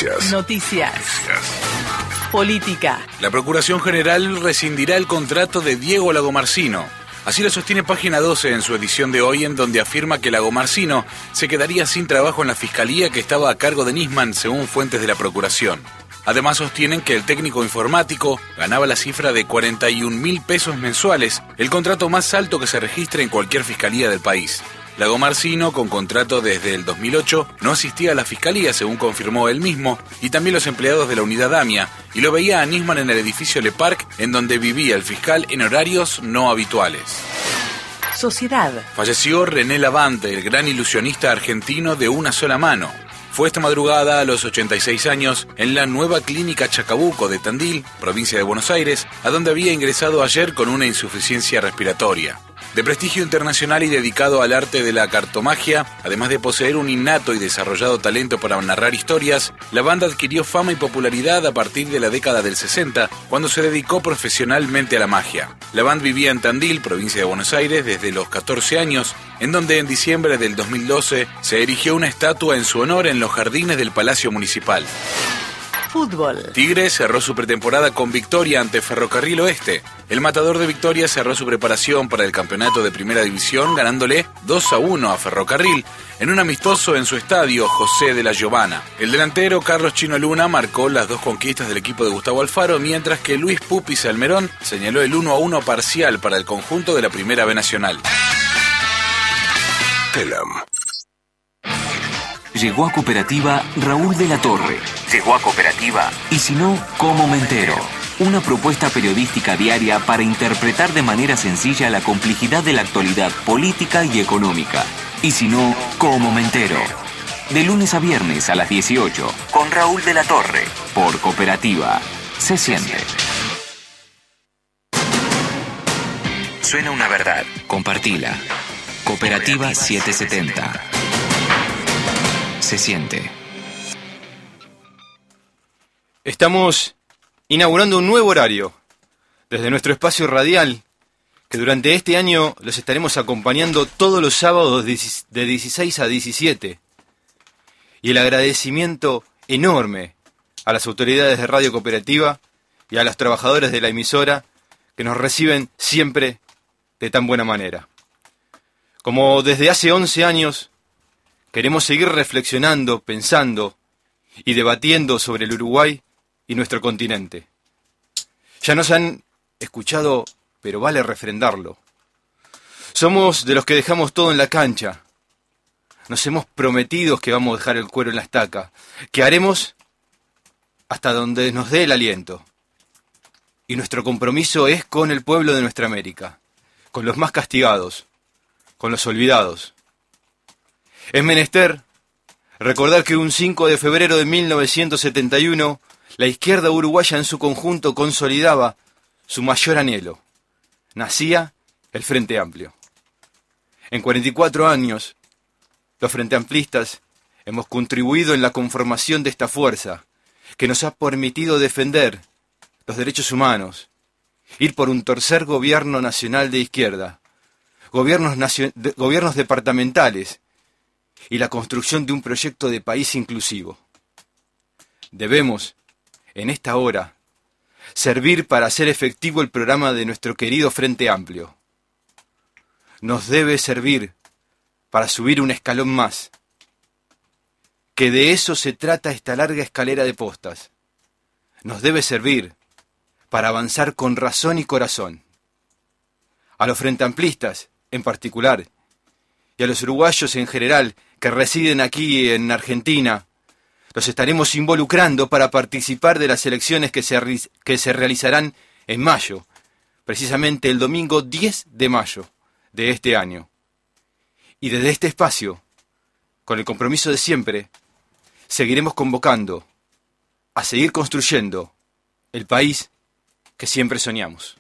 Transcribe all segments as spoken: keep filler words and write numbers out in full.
Noticias. Noticias. Política. La Procuración General rescindirá el contrato de Diego Lagomarsino. Así lo sostiene Página doce en su edición de hoy, en donde afirma que Lagomarsino se quedaría sin trabajo en la Fiscalía que estaba a cargo de Nisman, según fuentes de la Procuración. Además sostienen que el técnico informático ganaba la cifra de cuarenta y un mil pesos mensuales, el contrato más alto que se registra en cualquier fiscalía del país. Lagomarsino, con contrato desde el dos mil ocho, no asistía a la fiscalía, según confirmó él mismo, y también los empleados de la unidad AMIA, y lo veía a Nisman en el edificio Le Parc, en donde vivía el fiscal en horarios no habituales. Sociedad. Falleció René Lavante, el gran ilusionista argentino de una sola mano. Fue esta madrugada, a los ochenta y seis años, en la nueva clínica Chacabuco de Tandil, provincia de Buenos Aires, a donde había ingresado ayer con una insuficiencia respiratoria. De prestigio internacional y dedicado al arte de la cartomagia, además de poseer un innato y desarrollado talento para narrar historias, la banda adquirió fama y popularidad a partir de la década del sesenta, cuando se dedicó profesionalmente a la magia. La banda vivía en Tandil, provincia de Buenos Aires, desde los catorce años, en donde en diciembre del dos mil doce se erigió una estatua en su honor en los jardines del Palacio Municipal. Fútbol. Tigre cerró su pretemporada con victoria ante Ferrocarril Oeste. El Matador de Victoria cerró su preparación para el campeonato de Primera División ganándole dos a uno a Ferrocarril en un amistoso en su estadio José de la Giovana. El delantero Carlos Chino Luna marcó las dos conquistas del equipo de Gustavo Alfaro, mientras que Luis Pupi Salmerón señaló el uno a uno parcial para el conjunto de la Primera B Nacional. Telam. Llegó a Cooperativa Raúl de la Torre. Llegó a Cooperativa Y si no, ¿cómo me entero? Una propuesta periodística diaria para interpretar de manera sencilla la complejidad de la actualidad política y económica. Y si no, ¿cómo me entero? De lunes a viernes a las dieciocho, con Raúl de la Torre, por Cooperativa. Se siente. Suena una verdad. Compartila. Cooperativa setecientos setenta. Se siente. Estamos inaugurando un nuevo horario desde nuestro espacio radial, que durante este año los estaremos acompañando todos los sábados de dieciséis a diecisiete. Y el agradecimiento enorme a las autoridades de Radio Cooperativa y a los trabajadores de la emisora que nos reciben siempre de tan buena manera. Como desde hace once años, queremos seguir reflexionando, pensando y debatiendo sobre el Uruguay y nuestro continente. Ya nos han escuchado, pero vale refrendarlo. Somos de los que dejamos todo en la cancha. Nos hemos prometido que vamos a dejar el cuero en la estaca, que haremos hasta donde nos dé el aliento. Y nuestro compromiso es con el pueblo de nuestra América, con los más castigados, con los olvidados. Es menester recordar que un cinco de febrero de mil novecientos setenta y uno, la izquierda uruguaya en su conjunto consolidaba su mayor anhelo. Nacía el Frente Amplio. En cuarenta y cuatro años, los Frente Amplistas hemos contribuido en la conformación de esta fuerza que nos ha permitido defender los derechos humanos, ir por un tercer gobierno nacional de izquierda, gobiernos, nacio- de, gobiernos departamentales, y la construcción de un proyecto de país inclusivo. Debemos, en esta hora, servir para hacer efectivo el programa de nuestro querido Frente Amplio. Nos debe servir para subir un escalón más. Que de eso se trata esta larga escalera de postas. Nos debe servir para avanzar con razón y corazón. A los Frente Amplistas, en particular, y a los uruguayos en general que residen aquí en Argentina, los estaremos involucrando para participar de las elecciones que se, que se realizarán en mayo, precisamente el domingo diez de mayo de este año. Y desde este espacio, con el compromiso de siempre, seguiremos convocando a seguir construyendo el país que siempre soñamos.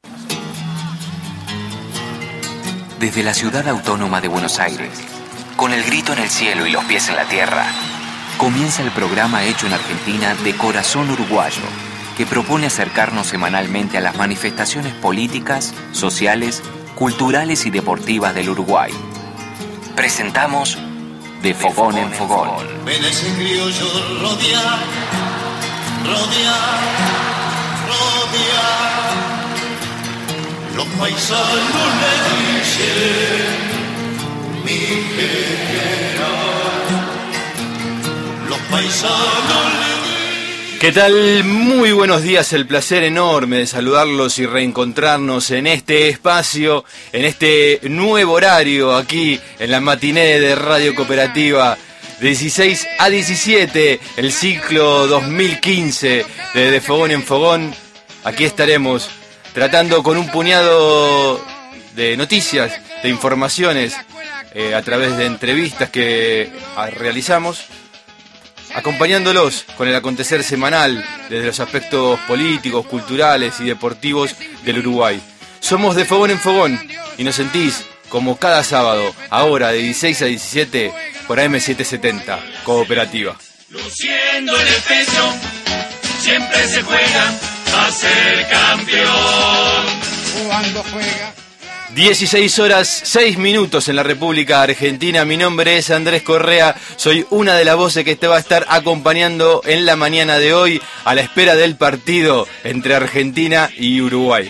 Desde la ciudad autónoma de Buenos Aires, con el grito en el cielo y los pies en la tierra, comienza el programa hecho en Argentina de Corazón Uruguayo, que propone acercarnos semanalmente a las manifestaciones políticas, sociales, culturales y deportivas del Uruguay. Presentamos de Fogón en Fogón. Ven ese criollo rodear, rodear, rodear. Los paisanos le dicen mi general. Los paisanos le dicen. ¿Qué tal? Muy buenos días, el placer enorme de saludarlos y reencontrarnos en este espacio, en este nuevo horario aquí en la matiné de Radio Cooperativa, de dieciséis a diecisiete, el ciclo dos mil quince de De Fogón en Fogón. Aquí estaremos tratando con un puñado de noticias, de informaciones, eh, a través de entrevistas que realizamos, acompañándolos con el acontecer semanal desde los aspectos políticos, culturales y deportivos del Uruguay. Somos De Fogón en Fogón y nos sentís como cada sábado, ahora de dieciséis a diecisiete, por A M setecientos setenta, Cooperativa. Luciendo en el pecho, siempre se juega a ser campeón. Cuando juega. dieciséis horas, seis minutos en la República Argentina. Mi nombre es Andrés Correa. Soy una de las voces que te va a estar acompañando en la mañana de hoy a la espera del partido entre Argentina y Uruguay.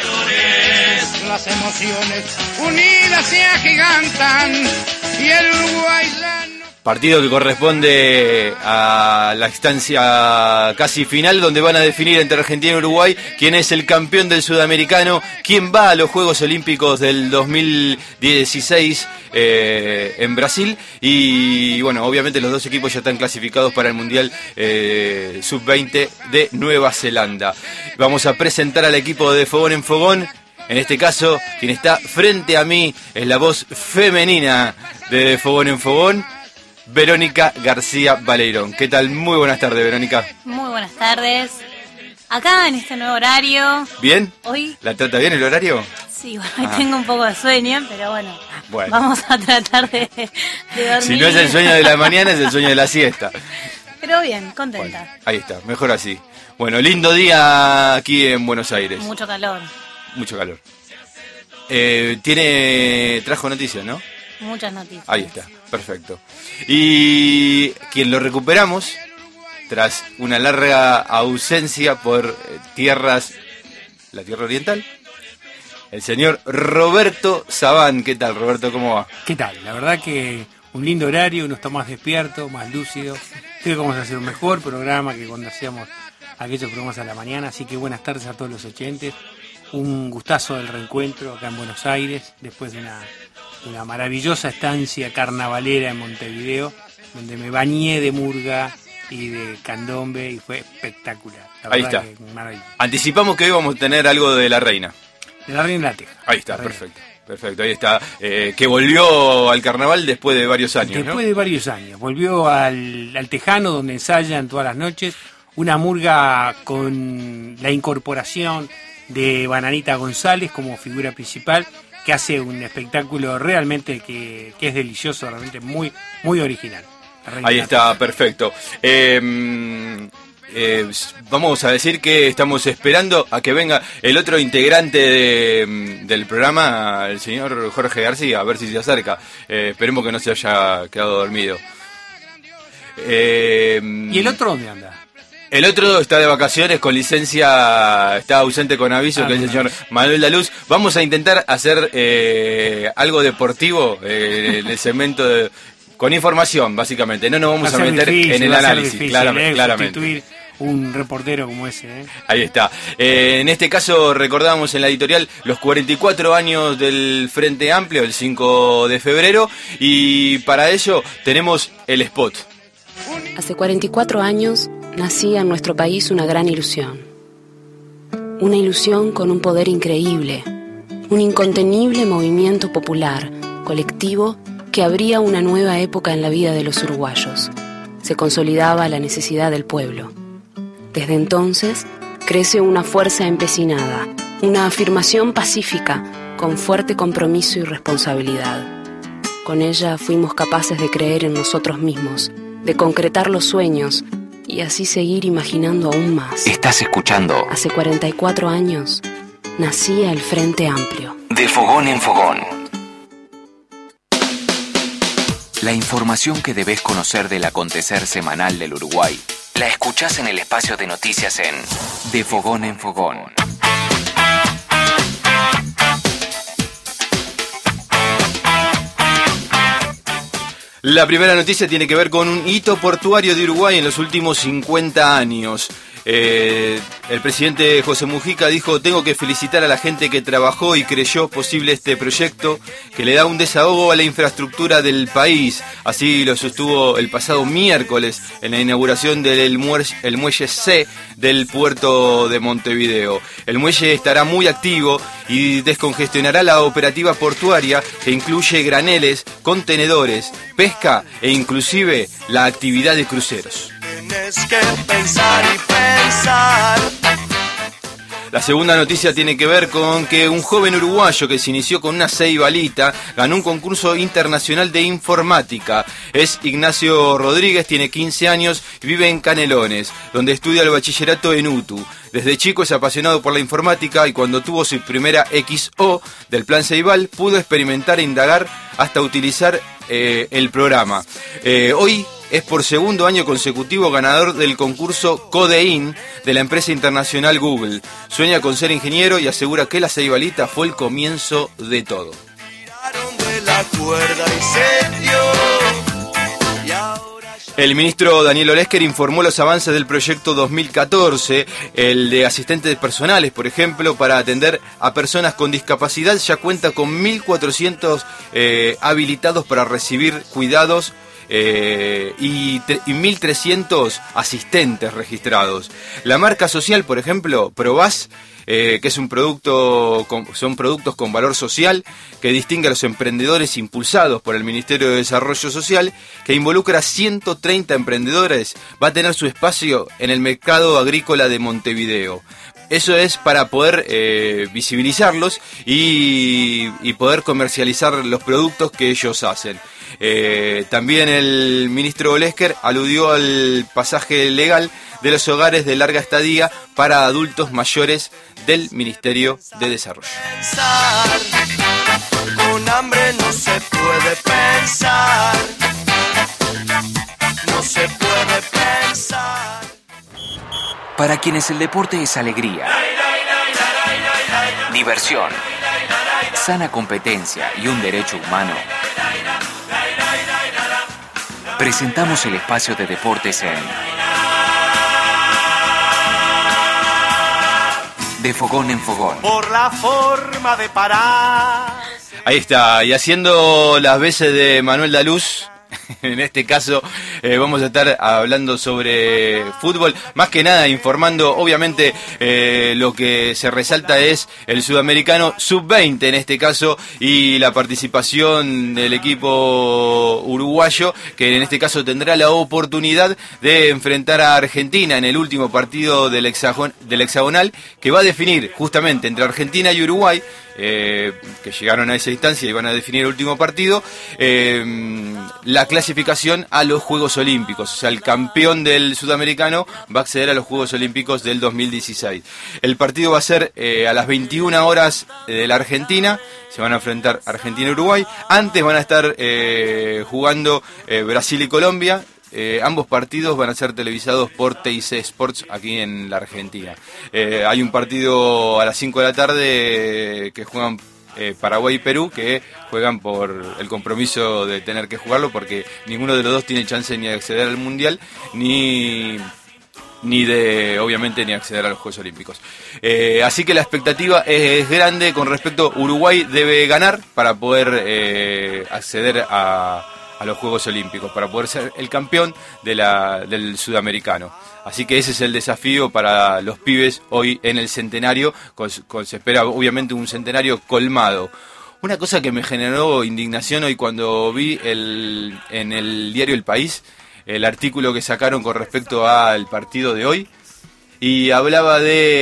Las emociones unidas se agigantan y el uruguayano. Partido que corresponde a la instancia casi final, donde van a definir entre Argentina y Uruguay quién es el campeón del sudamericano, quién va a los Juegos Olímpicos del dos mil dieciséis eh, en Brasil. Y bueno, obviamente los dos equipos ya están clasificados para el Mundial eh, sub veinte de Nueva Zelanda. Vamos a presentar al equipo de Fogón en Fogón. En este caso, quien está frente a mí es la voz femenina de Fogón en Fogón, Verónica García Baleirón. ¿Qué tal? Muy buenas tardes, Verónica. Muy buenas tardes. Acá en este nuevo horario. ¿Bien? Hoy. ¿La trata bien el horario? Sí, bueno, hoy Ah. tengo un poco de sueño, pero bueno, Bueno. vamos a tratar de, de dormir. Si no es el sueño de la mañana, es el sueño de la siesta. Pero bien, contenta. Bueno, ahí está, mejor así. Bueno, lindo día aquí en Buenos Aires. Mucho calor, Mucho calor. Eh, tiene, trajo noticias, ¿no? muchas noticias. Ahí está, perfecto. Y quien lo recuperamos, tras una larga ausencia por eh, tierras, la tierra oriental, el señor Roberto Sabán. ¿Qué tal, Roberto? ¿Cómo va? ¿Qué tal? La verdad que un lindo horario, uno está más despierto, más lúcido. Creo que vamos a hacer un mejor programa que cuando hacíamos aquellos programas a la mañana. Así que buenas tardes a todos los oyentes. Un gustazo del reencuentro acá en Buenos Aires, después de una, una maravillosa estancia carnavalera en Montevideo, donde me bañé de murga y de candombe y fue espectacular. La Ahí verdad está. que maravilloso. Anticipamos que hoy vamos a tener algo de la reina. De la Reina de la Teja. Ahí está, La Reina. perfecto. Perfecto, ahí está. Eh, que volvió al carnaval después de varios años, Después ¿no? de varios años. Volvió al, al Tejano, donde ensayan todas las noches. Una murga con la incorporación de Bananita González como figura principal, que hace un espectáculo realmente que, que es delicioso, realmente muy, muy original. Ahí está, perfecto. Eh, eh, vamos a decir que estamos esperando a que venga el otro integrante de, del programa, el señor Jorge García, a ver si se acerca. Eh, esperemos que no se haya quedado dormido. Eh, ¿Y el otro dónde anda? El otro está de vacaciones con licencia, está ausente con aviso, Ah, que es el con señor aviso. Manuel Daluz. Vamos a intentar hacer eh, algo deportivo eh, en el segmento de, con información, básicamente. No nos vamos Va a ser meter difícil, en el va a ser análisis, difícil, claramente. eh, claramente. sustituir un reportero como ese. ¿eh? Ahí está. Eh, en este caso recordamos en la editorial los cuarenta y cuatro años del Frente Amplio, el cinco de febrero, y para ello tenemos el spot. Hace cuarenta y cuatro años nacía en nuestro país una gran ilusión. Una ilusión con un poder increíble, un incontenible movimiento popular, colectivo, que abría una nueva época en la vida de los uruguayos. Se consolidaba la necesidad del pueblo. Desde entonces, crece una fuerza empecinada, una afirmación pacífica, con fuerte compromiso y responsabilidad. Con ella fuimos capaces de creer en nosotros mismos, de concretar los sueños y así seguir imaginando aún más. Estás escuchando Hace cuarenta y cuatro años nacía el Frente Amplio. De Fogón en Fogón. La información que debés conocer del acontecer semanal del Uruguay la escuchás en el espacio de noticias en De Fogón en Fogón. La primera noticia tiene que ver con un hito portuario de Uruguay en los últimos cincuenta años. Eh, el presidente José Mujica dijo: tengo que felicitar a la gente que trabajó y creyó posible este proyecto que le da un desahogo a la infraestructura del país. Así lo sostuvo el pasado miércoles en la inauguración del muelle, el muelle C del puerto de Montevideo. El muelle estará muy activo y descongestionará la operativa portuaria, que incluye graneles, contenedores, pesca e inclusive la actividad de cruceros. Tienes que pensar y pensar. La segunda noticia tiene que ver con que un joven uruguayo que se inició con una ceibalita ganó un concurso internacional de informática. Es Ignacio Rodríguez, tiene quince años y vive en Canelones, donde estudia el bachillerato en U T U. Desde chico es apasionado por la informática y cuando tuvo su primera X O del plan Ceibal pudo experimentar e indagar hasta utilizar eh, el programa. Eh, hoy es por segundo año consecutivo ganador del concurso Codein de la empresa internacional Google. Sueña con ser ingeniero y asegura que la ceibalita fue el comienzo de todo. El ministro Daniel Olesker informó los avances del proyecto dos mil catorce, el de asistentes personales, por ejemplo, para atender a personas con discapacidad. Ya cuenta con mil cuatrocientos eh, habilitados para recibir cuidados Eh, y, y mil trescientos asistentes registrados. La marca social, por ejemplo, Probás, eh, que es un producto con, son productos con valor social que distingue a los emprendedores impulsados por el Ministerio de Desarrollo Social, que involucra a ciento treinta emprendedores, va a tener su espacio en el mercado agrícola de Montevideo. Eso es para poder eh, visibilizarlos y, y poder comercializar los productos que ellos hacen. Eh, también el ministro Olesker aludió al pasaje legal de los hogares de larga estadía para adultos mayores del Ministerio de Desarrollo. Con hambre no se puede pensar, no se puede pensar. Para quienes el deporte es alegría, diversión, sana competencia y un derecho humano, presentamos el espacio de deportes en De Fogón en Fogón. Por la forma de parar. Ahí está, y haciendo las veces de Manuel Daluz. En este caso eh, vamos a estar hablando sobre fútbol, más que nada informando. Obviamente eh, lo que se resalta es el sudamericano sub veinte en este caso y la participación del equipo uruguayo, que en este caso tendrá la oportunidad de enfrentar a Argentina en el último partido del, hexagon, del hexagonal, que va a definir justamente entre Argentina y Uruguay, eh, que llegaron a esa instancia y van a definir el último partido, eh, la clasificación a los Juegos Olímpicos. O sea, el campeón del sudamericano va a acceder a los Juegos Olímpicos del dos mil dieciséis. El partido va a ser eh, a las veintiuna horas de la Argentina. Se van a enfrentar Argentina y Uruguay. Antes van a estar eh, jugando eh, Brasil y Colombia. Eh, ambos partidos van a ser televisados por T I C Sports aquí en la Argentina. Eh, hay un partido a las cinco de la tarde eh, que juegan eh, Paraguay y Perú, que juegan por el compromiso de tener que jugarlo, porque ninguno de los dos tiene chance ni de acceder al Mundial, ni... ni de, obviamente, ni acceder a los Juegos Olímpicos. Eh, así que la expectativa es, es grande con respecto. Uruguay debe ganar para poder eh, acceder a, a los Juegos Olímpicos, para poder ser el campeón de la, del sudamericano. Así que ese es el desafío para los pibes hoy en el centenario, con, con, se espera obviamente un centenario colmado. Una cosa que me generó indignación hoy cuando vi el, en el diario El País el artículo que sacaron con respecto al partido de hoy, y hablaba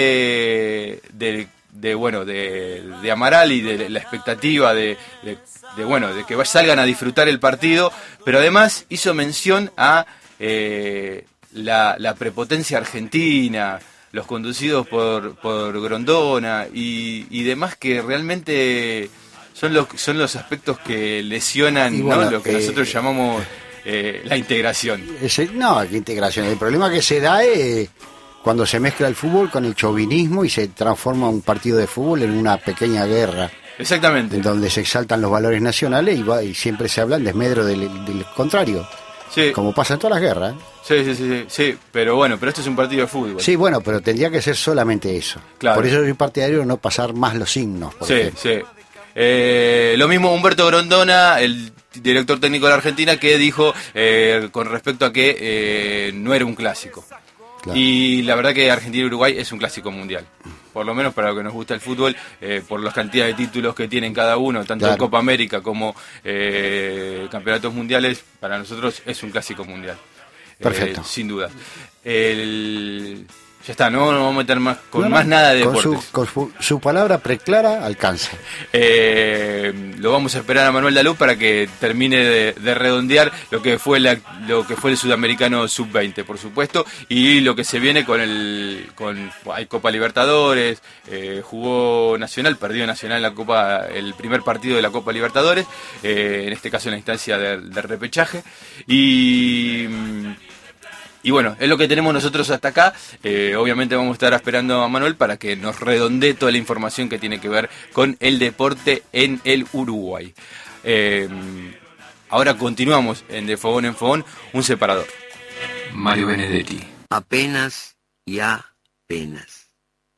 de de, de bueno de, de Amaral y de la expectativa de, de, de bueno de que salgan a disfrutar el partido, pero además hizo mención a eh, la, la prepotencia argentina, los conducidos por por Grondona y, y demás, que realmente son los, son los aspectos que lesionan, bueno, ¿no? Lo que eh, nosotros llamamos eh, la integración. Ese, no, ¿qué integración? El problema que se da es cuando se mezcla el fútbol con el chauvinismo y se transforma un partido de fútbol en una pequeña guerra. Exactamente. En donde se exaltan los valores nacionales y, va, y siempre se habla en desmedro del, del contrario. Sí. Como pasa en todas las guerras. ¿eh? Sí, sí, sí, sí, sí, pero bueno, pero esto es un partido de fútbol. Sí, bueno, pero tendría que ser solamente eso. Claro. Por eso soy partidario de no pasar más los signos. Sí, ejemplo. sí. Eh, lo mismo Humberto Grondona, el director técnico de la Argentina, que dijo eh, con respecto a que eh, no era un clásico. Claro. Y la verdad que Argentina-Uruguay es un clásico mundial. Por lo menos para lo que nos gusta el fútbol, eh, por las cantidades de títulos que tienen cada uno, tanto claro. de Copa América como eh, campeonatos mundiales, para nosotros es un clásico mundial. Perfecto. Eh, sin duda. El... Ya está, no, no vamos a meter más con no, más no, nada de con deportes. Su, con su, su palabra preclara alcanza. Eh, lo vamos a esperar a Manuel Daluz para que termine de, de redondear lo que fue la, lo que fue el sudamericano sub veinte, por supuesto, y lo que se viene con el con hay Copa Libertadores, eh, jugó Nacional, perdió Nacional la Copa, el primer partido de la Copa Libertadores, eh, en este caso en la instancia del de repechaje, y Y bueno, es lo que tenemos nosotros hasta acá. Eh, obviamente vamos a estar esperando a Manuel para que nos redondee toda la información que tiene que ver con el deporte en el Uruguay. Eh, ahora continuamos en De Fogón en Fogón, un separador. Mario Benedetti. Apenas y apenas.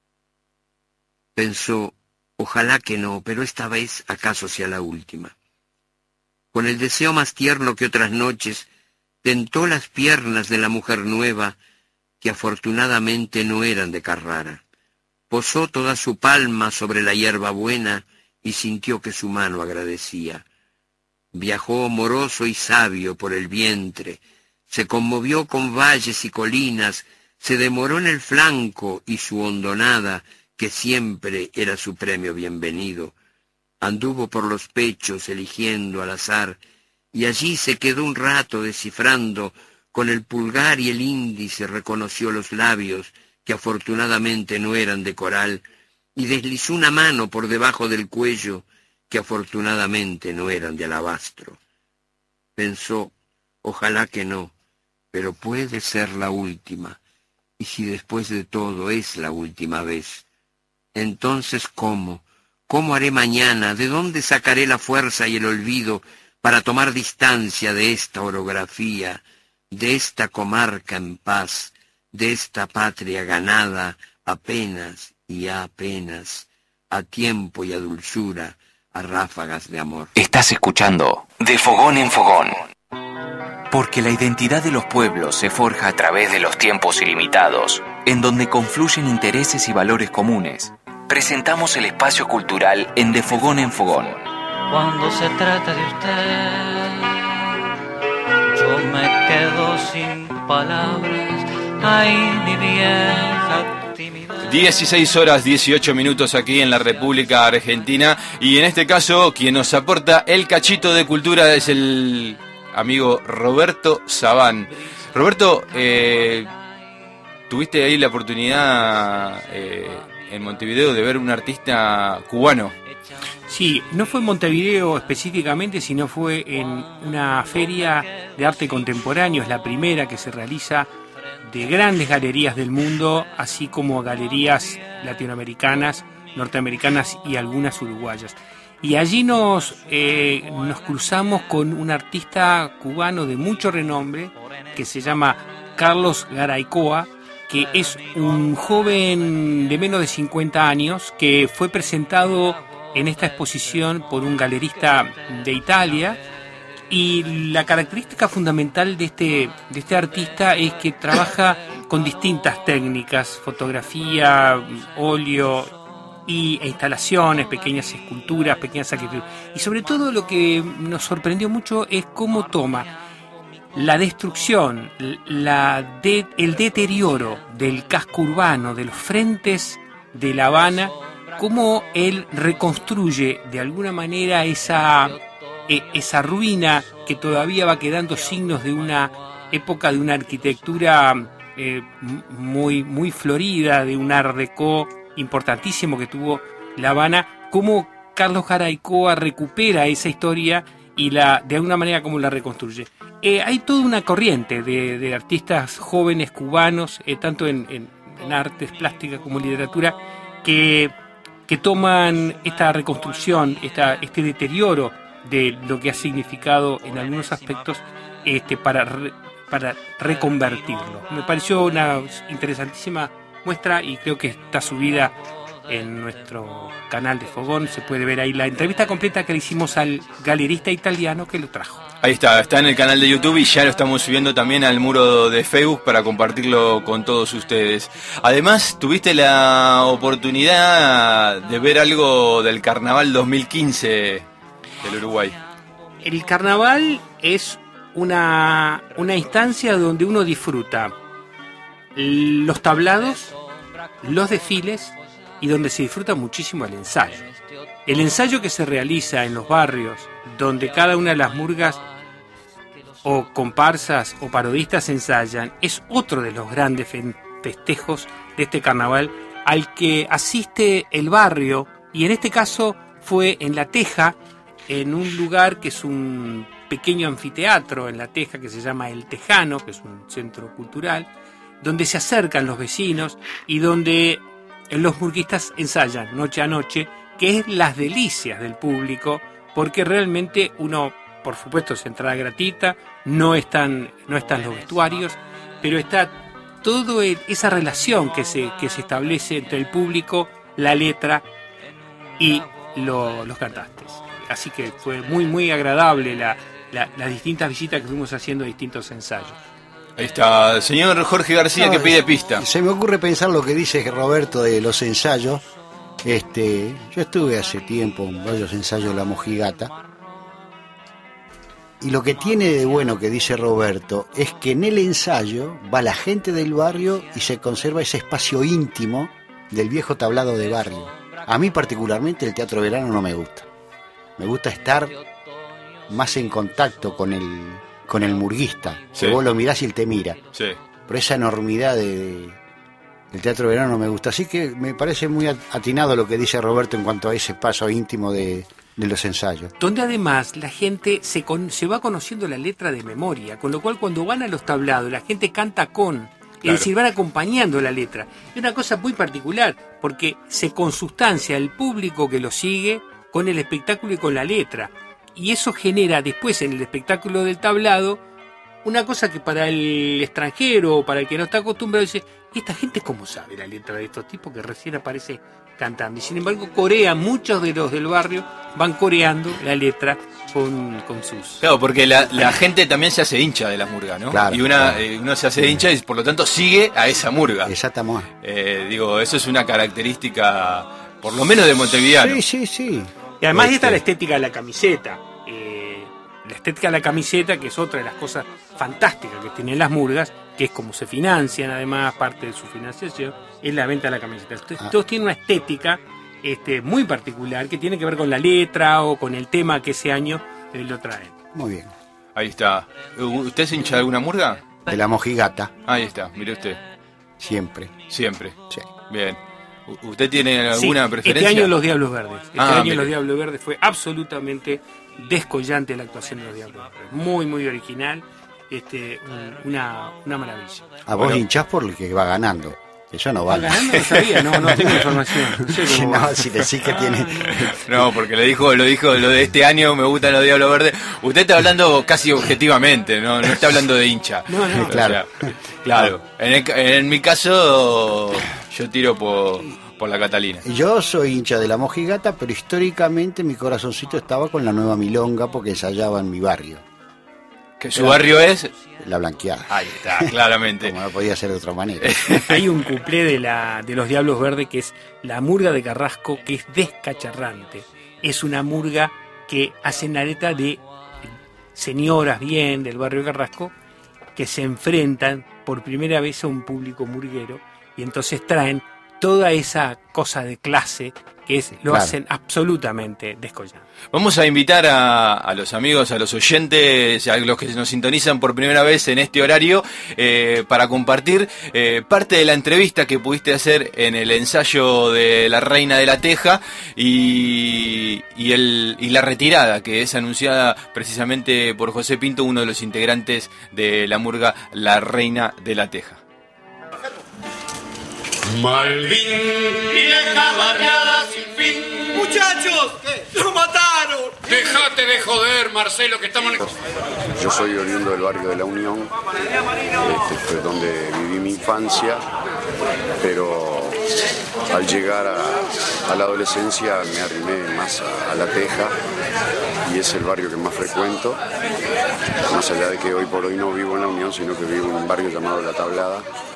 Pensó, ojalá que no, pero esta vez acaso sea la última. Con el deseo más tierno que otras noches, tentó las piernas de la mujer nueva, que afortunadamente no eran de Carrara. Posó toda su palma sobre la hierba buena y sintió que su mano agradecía. Viajó moroso y sabio por el vientre, se conmovió con valles y colinas, se demoró en el flanco y su hondonada, que siempre era su premio bienvenido. Anduvo por los pechos eligiendo al azar, y allí se quedó un rato descifrando, con el pulgar y el índice reconoció los labios, que afortunadamente no eran de coral, y deslizó una mano por debajo del cuello, que afortunadamente no eran de alabastro. Pensó, ojalá que no, pero puede ser la última, y si después de todo es la última vez, entonces ¿cómo? ¿Cómo haré mañana? ¿De dónde sacaré la fuerza y el olvido para tomar distancia de esta orografía, de esta comarca en paz, de esta patria ganada apenas y apenas, a tiempo y a dulzura, a ráfagas de amor? Estás escuchando De Fogón en Fogón. Porque la identidad de los pueblos se forja a través de los tiempos ilimitados, en donde confluyen intereses y valores comunes. Presentamos el espacio cultural en De Fogón en Fogón. Cuando se trata de usted, yo me quedo sin palabras. Ay, mi vieja timidez. dieciséis horas dieciocho minutos aquí en la República Argentina. Y en este caso, quien nos aporta el cachito de cultura es el amigo Roberto Sabán. Roberto, eh, tuviste ahí la oportunidad eh, en Montevideo de ver un artista cubano. Sí, no fue en Montevideo específicamente, sino fue en una feria de arte contemporáneo, es la primera que se realiza de grandes galerías del mundo, así como galerías latinoamericanas, norteamericanas y algunas uruguayas. Y allí nos, eh, nos cruzamos con un artista cubano de mucho renombre que se llama Carlos Garaycoa, que es un joven de menos de cincuenta años que fue presentado en esta exposición por un galerista de Italia, y la característica fundamental de este, de este artista es que trabaja con distintas técnicas, fotografía, óleo y, e instalaciones, pequeñas esculturas, pequeñas arquitecturas. Y sobre todo lo que nos sorprendió mucho es cómo toma la destrucción, la de, el deterioro del casco urbano, de los frentes de La Habana, cómo él reconstruye de alguna manera esa, esa ruina que todavía va quedando signos de una época de una arquitectura eh, muy, muy florida, de un art déco importantísimo que tuvo La Habana, cómo Carlos Jaraycoa recupera esa historia y la de alguna manera como la reconstruye. Eh, hay toda una corriente de, de artistas jóvenes cubanos, eh, tanto en, en, en artes plásticas como literatura, que, que toman esta reconstrucción, esta, este deterioro de lo que ha significado en algunos aspectos este, para, re, para reconvertirlo. Me pareció una interesantísima muestra y creo que está subida en nuestro canal de Fogón. Se puede ver ahí la entrevista completa que le hicimos al galerista italiano que lo trajo. Ahí está, está en el canal de YouTube y ya lo estamos subiendo también al muro de Facebook para compartirlo con todos ustedes. Además, tuviste la oportunidad de ver algo del Carnaval dos mil quince del Uruguay. El Carnaval es una, una instancia donde uno disfruta los tablados, los desfiles y donde se disfruta muchísimo el ensayo. El ensayo que se realiza en los barrios, donde cada una de las murgas o comparsas o parodistas ensayan, es otro de los grandes festejos de este carnaval al que asiste el barrio, y en este caso fue en La Teja, en un lugar que es un pequeño anfiteatro en La Teja que se llama El Tejano, que es un centro cultural, donde se acercan los vecinos y donde los murguistas ensayan noche a noche, que es las delicias del público, porque realmente uno, por supuesto, es entrada gratuita, no están, no están los vestuarios, pero está toda esa relación que se, que se establece entre el público, la letra y lo, los cantantes. Así que fue muy, muy agradable la, la, las distintas visitas que fuimos haciendo a distintos ensayos. Ahí está, el señor Jorge García no, que pide pista. Se me ocurre pensar lo que dice Roberto de los ensayos. Este, yo estuve hace tiempo en varios ensayos de La Mojigata. Y lo que tiene de bueno que dice Roberto es que en el ensayo va la gente del barrio y se conserva ese espacio íntimo del viejo tablado de barrio. A mí particularmente el teatro de verano no me gusta. Me gusta estar más en contacto con el, con el murguista. Sí. Que vos lo mirás y él te mira. Sí. Pero esa enormidad de, de, del teatro de verano no me gusta. Así que me parece muy atinado lo que dice Roberto en cuanto a ese paso íntimo de, de los ensayos. Donde además la gente se, con, se va conociendo la letra de memoria, con lo cual cuando van a los tablados la gente canta con... Claro. Es decir, van acompañando la letra. Es una cosa muy particular, porque se consustancia el público que lo sigue con el espectáculo y con la letra. Y eso genera después en el espectáculo del tablado una cosa que para el extranjero o para el que no está acostumbrado dice, ¿esta gente cómo sabe la letra de estos tipos que recién aparece cantando? Y sin embargo corean, muchos de los del barrio van coreando la letra con, con sus... Claro, porque la, la gente también se hace hincha de la murga, ¿no? Claro, y una, claro. eh, uno se hace hincha y por lo tanto sigue a esa murga. Exactamente. Eh, digo, eso es una característica, por lo menos de montevideano. Sí, sí, sí. Y además este... está la estética de la camiseta. Eh, la estética de la camiseta, que es otra de las cosas fantásticas que tienen las murgas, que es como se financian, además, parte de su financiación, es la venta de la camiseta. Entonces, ah. Todos tienen una estética este, muy particular que tiene que ver con la letra o con el tema que ese año eh, lo traen. Muy bien. Ahí está. ¿Usted es hincha de alguna murga? De La Mojigata. Ahí está, mire usted. Siempre. Siempre. Sí. Bien. ¿Usted tiene alguna sí, preferencia? Este año los Diablos Verdes. Este ah, año mire. los Diablos Verdes fue absolutamente descollante la actuación de los Diablos Verdes. Muy, muy original. Este, un, una, una maravilla. A vos bueno. hinchás por el que va ganando. Eso no vale. ¿Va ganando? No sabía, no, no tengo información. No, sé cómo no va. si decís que tiene... No, porque lo dijo, lo dijo, lo de este año me gustan los Diablos Verdes. Usted está hablando casi objetivamente, no, no está hablando de hincha. No, no. Claro. O sea, claro. En, el, en mi caso, yo tiro por, por la Catalina. Yo soy hincha de La Mojigata, pero históricamente mi corazoncito estaba con la Nueva Milonga porque ensayaba en mi barrio. ¿Que su barrio es? La Blanqueada. Ahí está, claramente. Como no podía ser de otra manera. Hay un cuplé de, la, de los Diablos Verdes que es la murga de Carrasco, que es descacharrante. Es una murga que hacen la letra de señoras bien del barrio Carrasco que se enfrentan por primera vez a un público murguero y entonces traen toda esa cosa de clase que es, lo Claro. hacen absolutamente descollante. Vamos a invitar a, a los amigos, a los oyentes, a los que nos sintonizan por primera vez en este horario, eh, para compartir eh, parte de la entrevista que pudiste hacer en el ensayo de La Reina de la Teja y, y, el, y la retirada, que es anunciada precisamente por José Pinto, uno de los integrantes de la murga La Reina de la Teja. Malvin, vieja barriada sin fin. Muchachos, ¡lo mataron! Déjate de joder, Marcelo, que estamos en... Yo soy oriundo del barrio de La Unión, este, fue donde viví mi infancia, pero al llegar a, a la adolescencia me arrimé más a, a La Teja y es el barrio que más frecuento, más allá de que hoy por hoy no vivo en La Unión, sino que vivo en un barrio llamado La Tablada.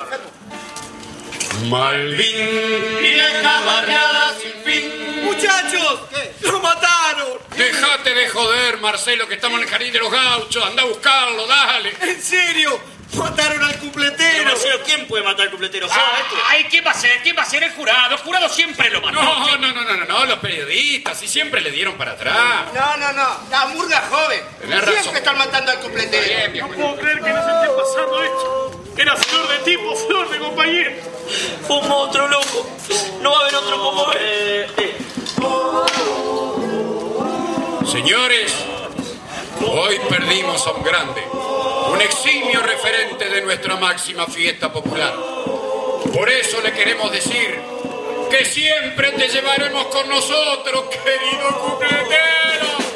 Malvin, vieja barriada sin fin. Muchachos, ¡lo mataron! Déjate de joder, Marcelo, que estamos en el Jardín de los Gauchos. Anda a buscarlo, dale. ¿En serio? ¡Mataron al cupletero! Marcelo, ¿quién puede matar al cupletero? Ah, Ay, ¿quién va a ser? ¿Quién va a ser? El jurado. El jurado siempre lo mató. No, no, no, no, no, no, los periodistas, y siempre le dieron para atrás. No, no, no, la murga joven. Tenés Siempre razón. están matando al cupletero. No puedo creer que nos esté pasando esto. Era flor de tipo, flor de compañero. Como otro loco. No va a haber otro como él. Señores, hoy perdimos a un grande, un eximio referente de nuestra máxima fiesta popular. Por eso le queremos decir que siempre te llevaremos con nosotros, querido cupletero.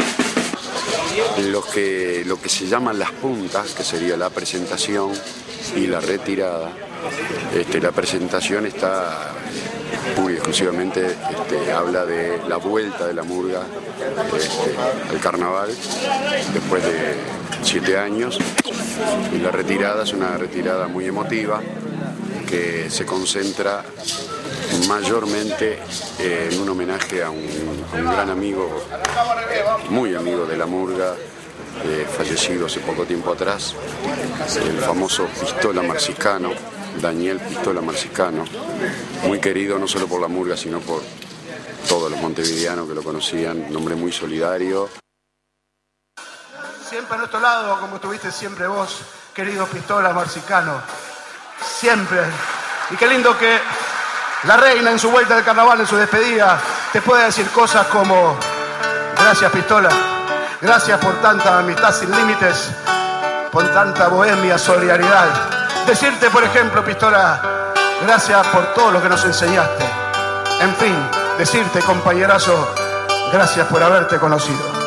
Lo que, lo que se llaman las puntas, que sería la presentación y la retirada. Este, la presentación está pura y exclusivamente, este, habla de la vuelta de la murga este, al carnaval después de siete años, y la retirada es una retirada muy emotiva que se concentra mayormente eh, en un homenaje a un, a un gran amigo, muy amigo de la murga, eh, fallecido hace poco tiempo atrás, el famoso Pistola Marciscano, Daniel Pistola Marciscano, muy querido no solo por la murga, sino por todos los montevideanos que lo conocían, un hombre muy solidario. Siempre a nuestro lado, como estuviste siempre vos, querido Pistola Marciscano, siempre. Y qué lindo que la reina en su vuelta del carnaval, en su despedida, te pueda decir cosas como: gracias Pistola, gracias por tanta amistad sin límites, por tanta bohemia, solidaridad. Decirte, por ejemplo, Pistola, gracias por todo lo que nos enseñaste. En fin, decirte, compañerazo, gracias por haberte conocido.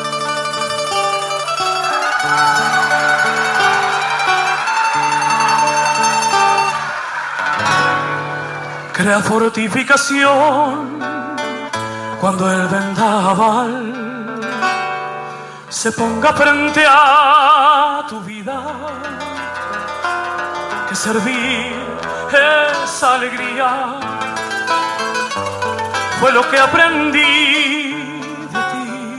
Crea fortificación cuando el vendaval se ponga frente a tu vida, que servir es alegría, fue lo que aprendí de ti.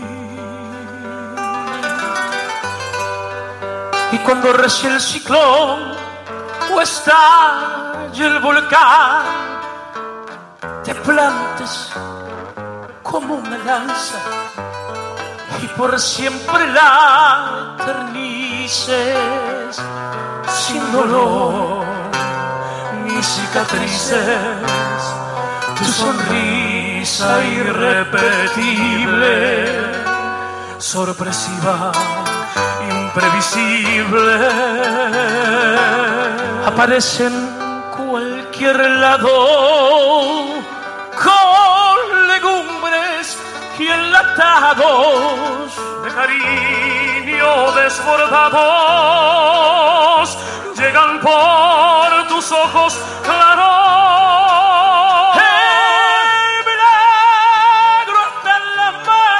Y cuando recie el ciclón o estalle el volcán, te plantes como una lanza y por siempre la eternices, sin dolor ni cicatrices, tu sonrisa irrepetible, sorpresiva, imprevisible, aparece en cualquier lado, con legumbres y enlatados de cariño desbordados, llegan por tus ojos claros. El milagro está en las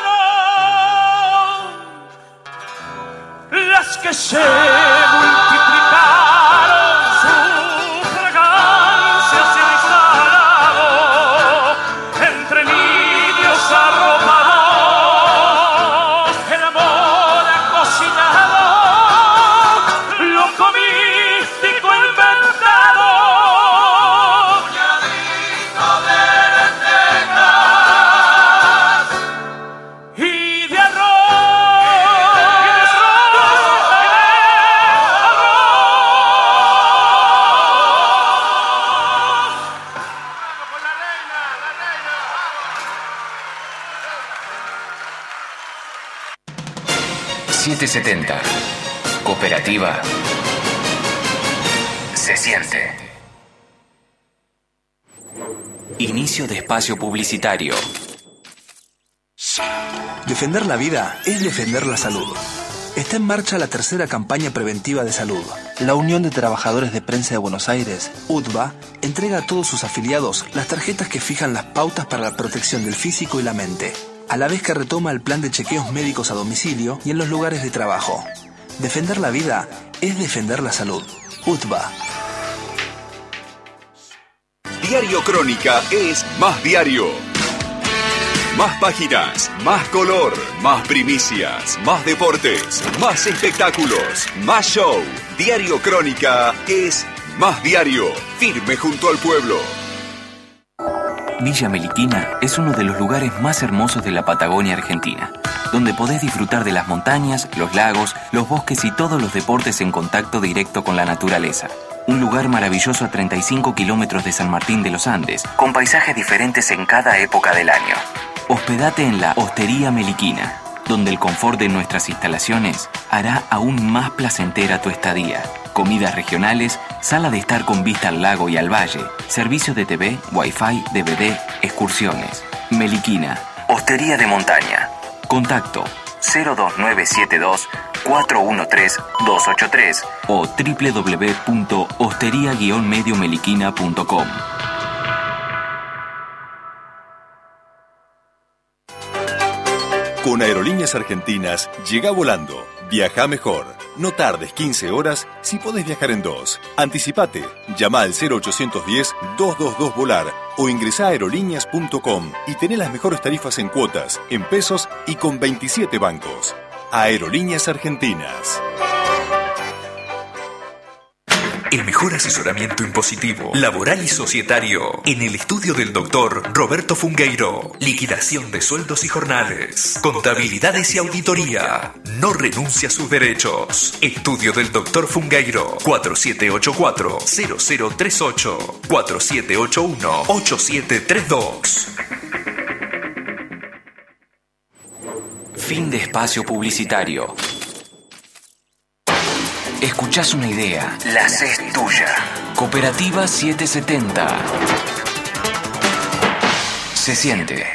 manos, las que se multiplicaron su fragancia se ha instalado entre niños arropados, el amor ha cocinado lo comístico inventado, puñadito setecientos setenta. Cooperativa. Se siente. Inicio de espacio publicitario. Defender la vida es defender la salud. Está en marcha la tercera campaña preventiva de salud. La Unión de Trabajadores de Prensa de Buenos Aires, U T B A, entrega a todos sus afiliados las tarjetas que fijan las pautas para la protección del físico y la mente, a la vez que retoma el plan de chequeos médicos a domicilio y en los lugares de trabajo. Defender la vida es defender la salud. U T B A. Diario Crónica es más diario. Más páginas, más color, más primicias, más deportes, más espectáculos, más show. Diario Crónica es más diario, firme junto al pueblo. Villa Meliquina es uno de los lugares más hermosos de la Patagonia Argentina, donde podés disfrutar de las montañas, los lagos, los bosques y todos los deportes en contacto directo con la naturaleza. Un lugar maravilloso a treinta y cinco kilómetros de San Martín de los Andes, con paisajes diferentes en cada época del año. Hospedate en la Hostería Meliquina, donde el confort de nuestras instalaciones hará aún más placentera tu estadía. Comidas regionales, sala de estar con vista al lago y al valle, servicio de T V, Wi-Fi, D V D, excursiones. Meliquina, Hostería de Montaña. Contacto cero dos nueve siete dos cuatro uno tres dos ocho tres o doble u doble u doble u punto hostería guion medio meliquina punto com. Con Aerolíneas Argentinas, llega volando. Viaja mejor. No tardes quince horas si podés viajar en dos. Anticipate. Llama al cero ochocientos diez dos dos dos volar o ingresá a aerolíneas punto com y tené las mejores tarifas en cuotas, en pesos y con veintisiete bancos. Aerolíneas Argentinas. El mejor asesoramiento impositivo, laboral y societario en el estudio del doctor Roberto Fungueiro. Liquidación de sueldos y jornales, contabilidades y auditoría. No renuncia a sus derechos. Estudio del doctor Fungueiro. cuatro siete ocho cuatro cero cero tres ocho cuatro siete ocho uno ocho siete tres dos. Fin de espacio publicitario. Escuchás una idea, la haces tuya. Cooperativa setecientos setenta. Se siente.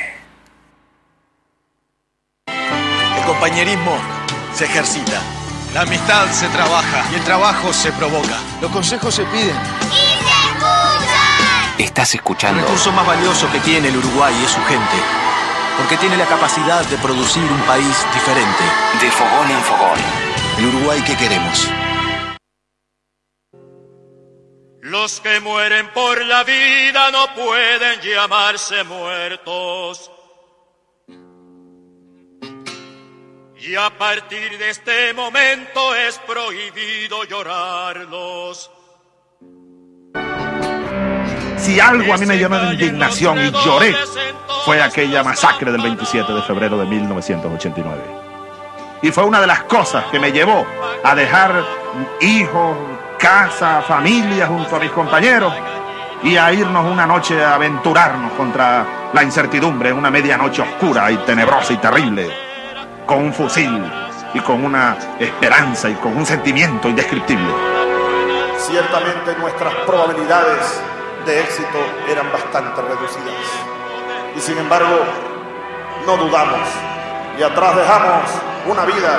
El compañerismo se ejercita, la amistad se trabaja y el trabajo se provoca. Los consejos se piden y se escuchan. Estás escuchando. El recurso más valioso que tiene el Uruguay es su gente, porque tiene la capacidad de producir un país diferente. De fogón en fogón. El Uruguay que queremos. Los que mueren por la vida no pueden llamarse muertos. Y a partir de este momento es prohibido llorarlos. Si algo a mí me llenó de indignación y lloré, fue aquella masacre del veintisiete de febrero de mil novecientos ochenta y nueve. Y fue una de las cosas que me llevó a dejar hijos, casa, familia junto a mis compañeros y a irnos una noche a aventurarnos contra la incertidumbre en una medianoche oscura y tenebrosa y terrible, con un fusil y con una esperanza y con un sentimiento indescriptible. Ciertamente nuestras probabilidades de éxito eran bastante reducidas y sin embargo no dudamos y atrás dejamos una vida.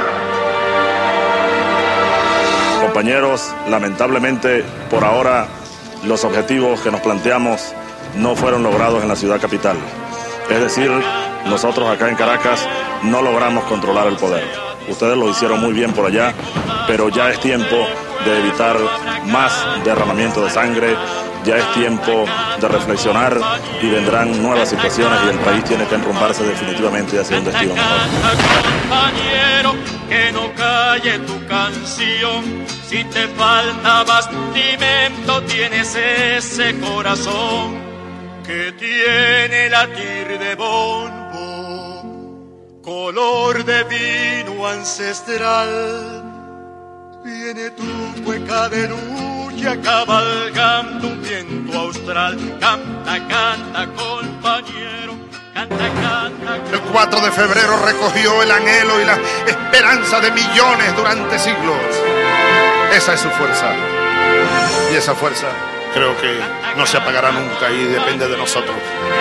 Compañeros, lamentablemente, por ahora, los objetivos que nos planteamos no fueron logrados en la ciudad capital. Es decir, nosotros acá en Caracas no logramos controlar el poder. Ustedes lo hicieron muy bien por allá, pero ya es tiempo de evitar más derramamiento de sangre, ya es tiempo de reflexionar y vendrán nuevas situaciones y el país tiene que enrumbarse definitivamente hacia un destino mejor. Compañero, que no calle tu canción. Si te falta bastimento, tienes ese corazón que tiene latir de bombo, color de vino ancestral. Viene tu cueca de lucha cabalgando un viento austral. Canta, canta, compañero. El cuatro de febrero recogió el anhelo y la esperanza de millones durante siglos. Esa es su fuerza. Y esa fuerza creo que no se apagará nunca y depende de nosotros.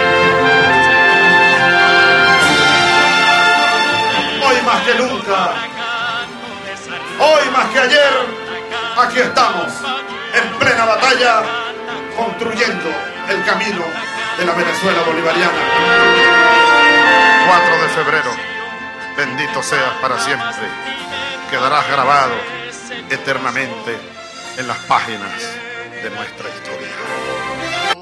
Hoy más que nunca, hoy más que ayer, aquí estamos, en plena batalla, construyendo el camino de la Venezuela bolivariana. cuatro de febrero, bendito seas para siempre. Quedarás grabado eternamente en las páginas de nuestra historia.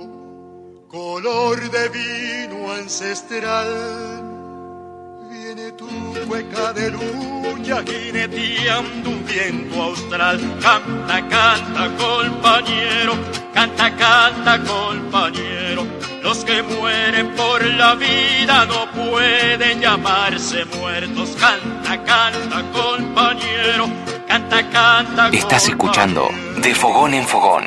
Color de vino ancestral, viene tu cueca de lucha jineteando un viento austral. Canta, canta, compañero, canta, canta, compañero. Los que mueren por la vida no pueden llamarse muertos. Canta, canta, compañero, canta, canta. Estás escuchando De Fogón en Fogón.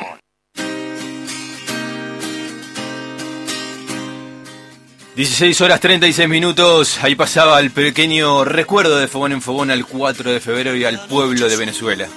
dieciséis horas treinta y seis minutos, ahí pasaba el pequeño recuerdo de Fogón en Fogón al cuatro de febrero y al pueblo de Venezuela.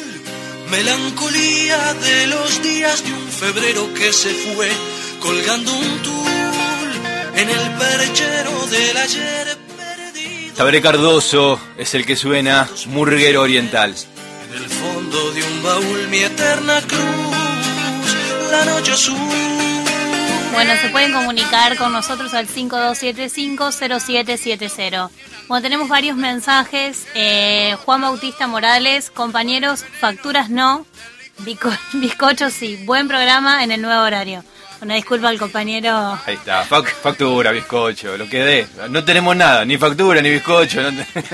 Melancolía de los días de un febrero que se fue, colgando un tul en el perchero del ayer perdido. Tabaré Cardoso es el que suena, Murguero Oriental. En el fondo de un baúl mi eterna cruz, la noche azul. Bueno, se pueden comunicar con nosotros al cinco dos siete cinco cero siete siete cero. Bueno, tenemos varios mensajes. Eh, Juan Bautista Morales, compañeros, facturas no, bizco- bizcochos sí. Buen programa en el nuevo horario. Una disculpa al compañero. Ahí está, Fac- factura, bizcocho, lo que dé. No tenemos nada, ni factura, ni bizcocho. No te...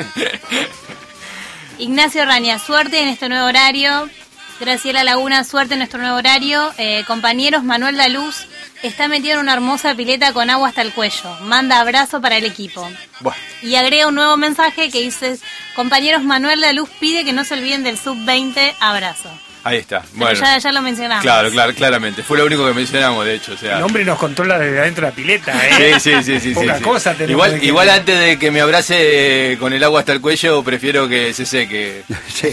Ignacio Raña, suerte en este nuevo horario. Graciela Laguna, suerte en nuestro nuevo horario. Eh, compañeros, Manuel Daluz está metido en una hermosa pileta con agua hasta el cuello. Manda abrazo para el equipo. Bueno. Y agrega un nuevo mensaje que dice: compañeros, Manuel Daluz pide que no se olviden del sub veinte. Abrazo. Ahí está. Pero Bueno. ya, ya lo mencionamos. Claro, claro, claramente. Fue lo único que mencionamos, de hecho. O sea... El hombre nos controla desde adentro de la pileta, ¿eh? Sí, sí, sí, sí. Poca sí, cosa sí. tenemos Igual, que- igual antes de que me abrace eh, con el agua hasta el cuello, prefiero que se seque. Sí.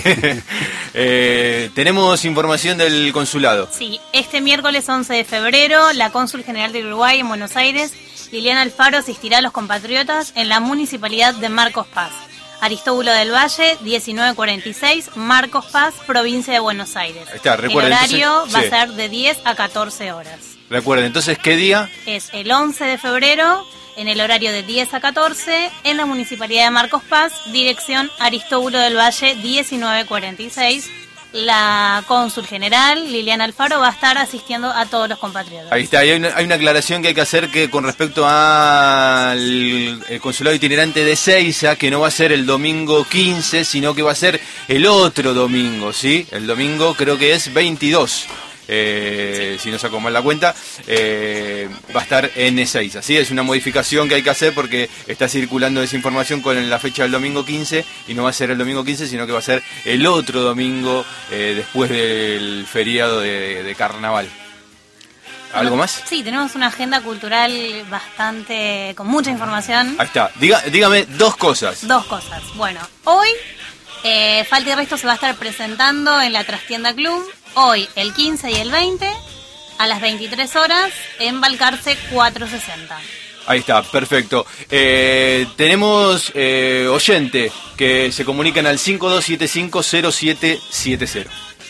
eh, tenemos información del consulado. Sí, este miércoles once de febrero, la cónsul general de Uruguay en Buenos Aires, Liliana Alfaro, asistirá a los compatriotas en la municipalidad de Marcos Paz. Aristóbulo del Valle, diecinueve cuarenta y seis, Marcos Paz, provincia de Buenos Aires. Ahí está, recuerden, el horario entonces, va sí. a ser de diez a catorce horas. Recuerden, entonces, ¿qué día? Es el once de febrero, en el horario de diez a catorce, en la municipalidad de Marcos Paz, dirección Aristóbulo del Valle, diecinueve cuarenta y seis. La cónsul general, Liliana Alfaro, va a estar asistiendo a todos los compatriotas. Ahí está, y hay una, hay una aclaración que hay que hacer que con respecto al el consulado itinerante de Seiza, que no va a ser el domingo quince, sino que va a ser el otro domingo, ¿sí? El domingo creo que es veintidós. Eh, si no saco mal la cuenta, eh, va a estar en Ezeiza, ¿sí? Es una modificación que hay que hacer porque está circulando esa información con la fecha del domingo quince y no va a ser el domingo quince, sino que va a ser el otro domingo eh, después del feriado de, de carnaval. ¿Algo más? Sí, tenemos una agenda cultural bastante, con mucha información. Ahí está, Diga, dígame dos cosas. Dos cosas. Bueno, hoy eh, Falta y Resto se va a estar presentando en la Trastienda Club. Hoy, el quince y el veinte, a las veintitrés horas, en Balcarce cuatrocientos sesenta. Ahí está, perfecto. Eh, tenemos eh, oyente que se comunican al cinco dos siete cinco cero siete siete cero.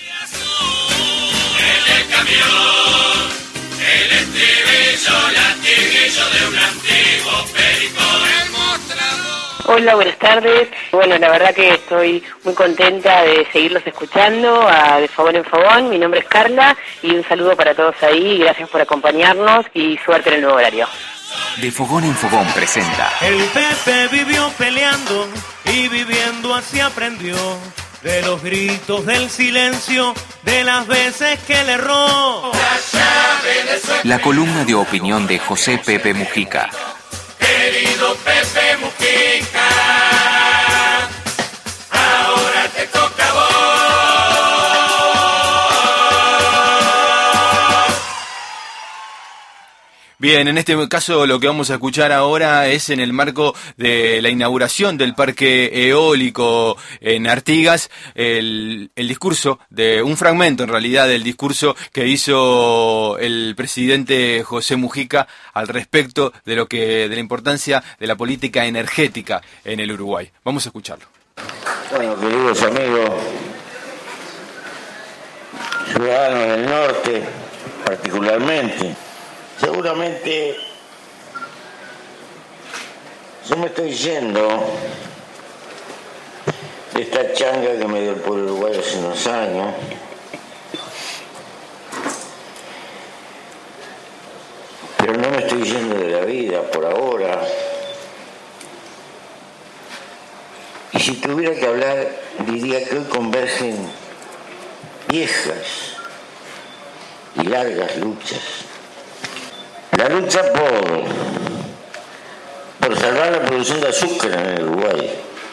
En el camión, el estribillo, latiguillo de un antiguo perico. El mostrador. Hola, buenas tardes. Bueno, la verdad que estoy muy contenta de seguirlos escuchando a De Fogón en Fogón. Mi nombre es Carla y un saludo para todos ahí. Gracias por acompañarnos y suerte en el nuevo horario. De Fogón en Fogón presenta El Pepe vivió peleando y viviendo así aprendió de los gritos, del silencio, de las veces que le erró. la columna de opinión de José Pepe Mujica. Querido Pepe Mujica, ahora te toca a vos. Bien, en este caso lo que vamos a escuchar ahora es en el marco de la inauguración del parque eólico en Artigas, el, el discurso de un fragmento en realidad del discurso que hizo el presidente José Mujica al respecto de lo que de la importancia de la política energética en el Uruguay. Vamos a escucharlo. Bueno, queridos amigos, ciudadanos del norte, particularmente, seguramente yo me estoy yendo de esta changa que me dio el pueblo uruguayo hace unos años. Pero no me estoy yendo de la vida por ahora. Y si tuviera que hablar, diría que hoy convergen viejas y largas luchas. La lucha por, por salvar la producción de azúcar en el Uruguay.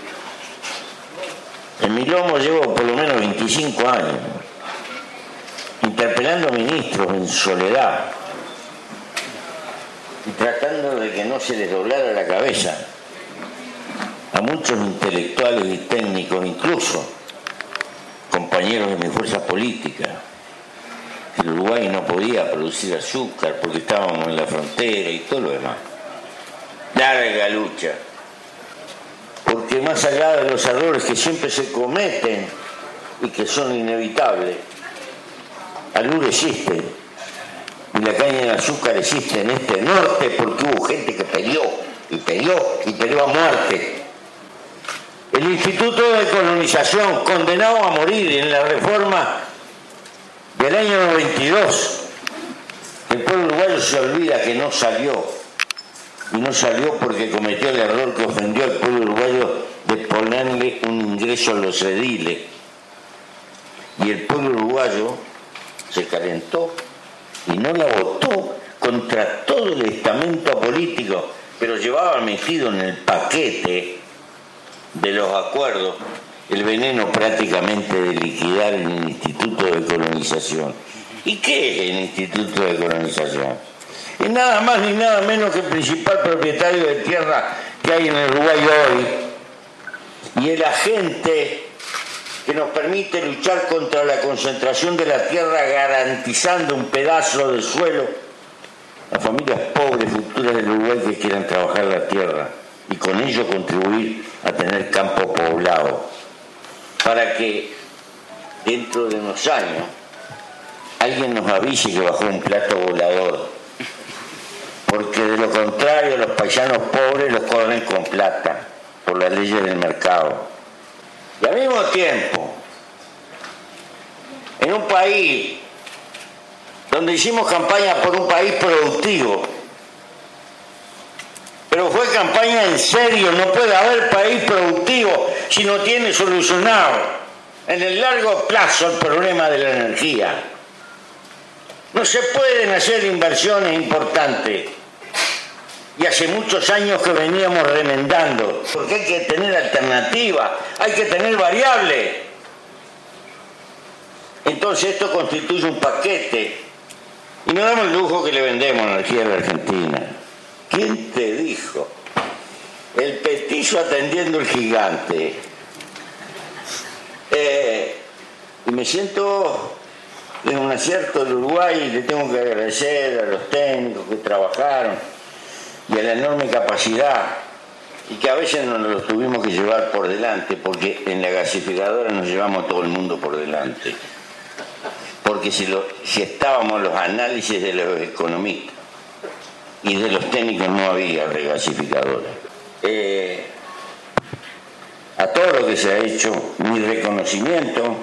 En mi lomo llevo por lo menos veinticinco años, interpelando a ministros en soledad y tratando de que no se les doblara la cabeza a muchos intelectuales y técnicos, incluso compañeros de mi fuerza política. El Uruguay no podía producir azúcar porque estábamos en la frontera y todo lo demás. Larga lucha. Porque más allá de los errores que siempre se cometen y que son inevitables, Alur existe y la caña de azúcar existe en este norte porque hubo gente que peleó y peleó y peleó a muerte. El Instituto de Colonización, condenado a morir en la reforma del año noventa y dos, el pueblo uruguayo se olvida que no salió, y no salió porque cometió el error que ofendió al pueblo uruguayo de ponerle un ingreso a los ediles, y el pueblo uruguayo se calentó y no la votó contra todo el estamento político, pero llevaba metido en el paquete de los acuerdos el veneno prácticamente de liquidar el Instituto de Colonización. ¿Y qué es el Instituto de Colonización? Es nada más ni nada menos que el principal propietario de tierra que hay en el Uruguay hoy y el agente que nos permite luchar contra la concentración de la tierra garantizando un pedazo de suelo a familias pobres futuras del Uruguay que quieran trabajar la tierra y con ello contribuir a tener campo poblado, para que dentro de unos años alguien nos avise que bajó un plato volador, porque de lo contrario los paisanos pobres los corren con plata por las leyes del mercado. Y al mismo tiempo, en un país donde hicimos campaña por un país productivo, pero fue campaña en serio, no puede haber país productivo si no tiene solucionado en el largo plazo el problema de la energía. No se pueden hacer inversiones importantes, y hace muchos años que veníamos remendando, porque hay que tener alternativa, hay que tener variables. Entonces esto constituye un paquete, y no damos el lujo que le vendemos energía a la Argentina. ¿Quién te dijo? El petizo atendiendo el gigante. Eh, y me siento en un acierto del Uruguay, y le tengo que agradecer a los técnicos que trabajaron y a la enorme capacidad, y que a veces nos los tuvimos que llevar por delante, porque en la gasificadora nos llevamos a todo el mundo por delante. Porque si, lo, si estábamos los análisis de los economistas y de los técnicos, no había regasificadora. Eh, a todo lo que se ha hecho, mi reconocimiento,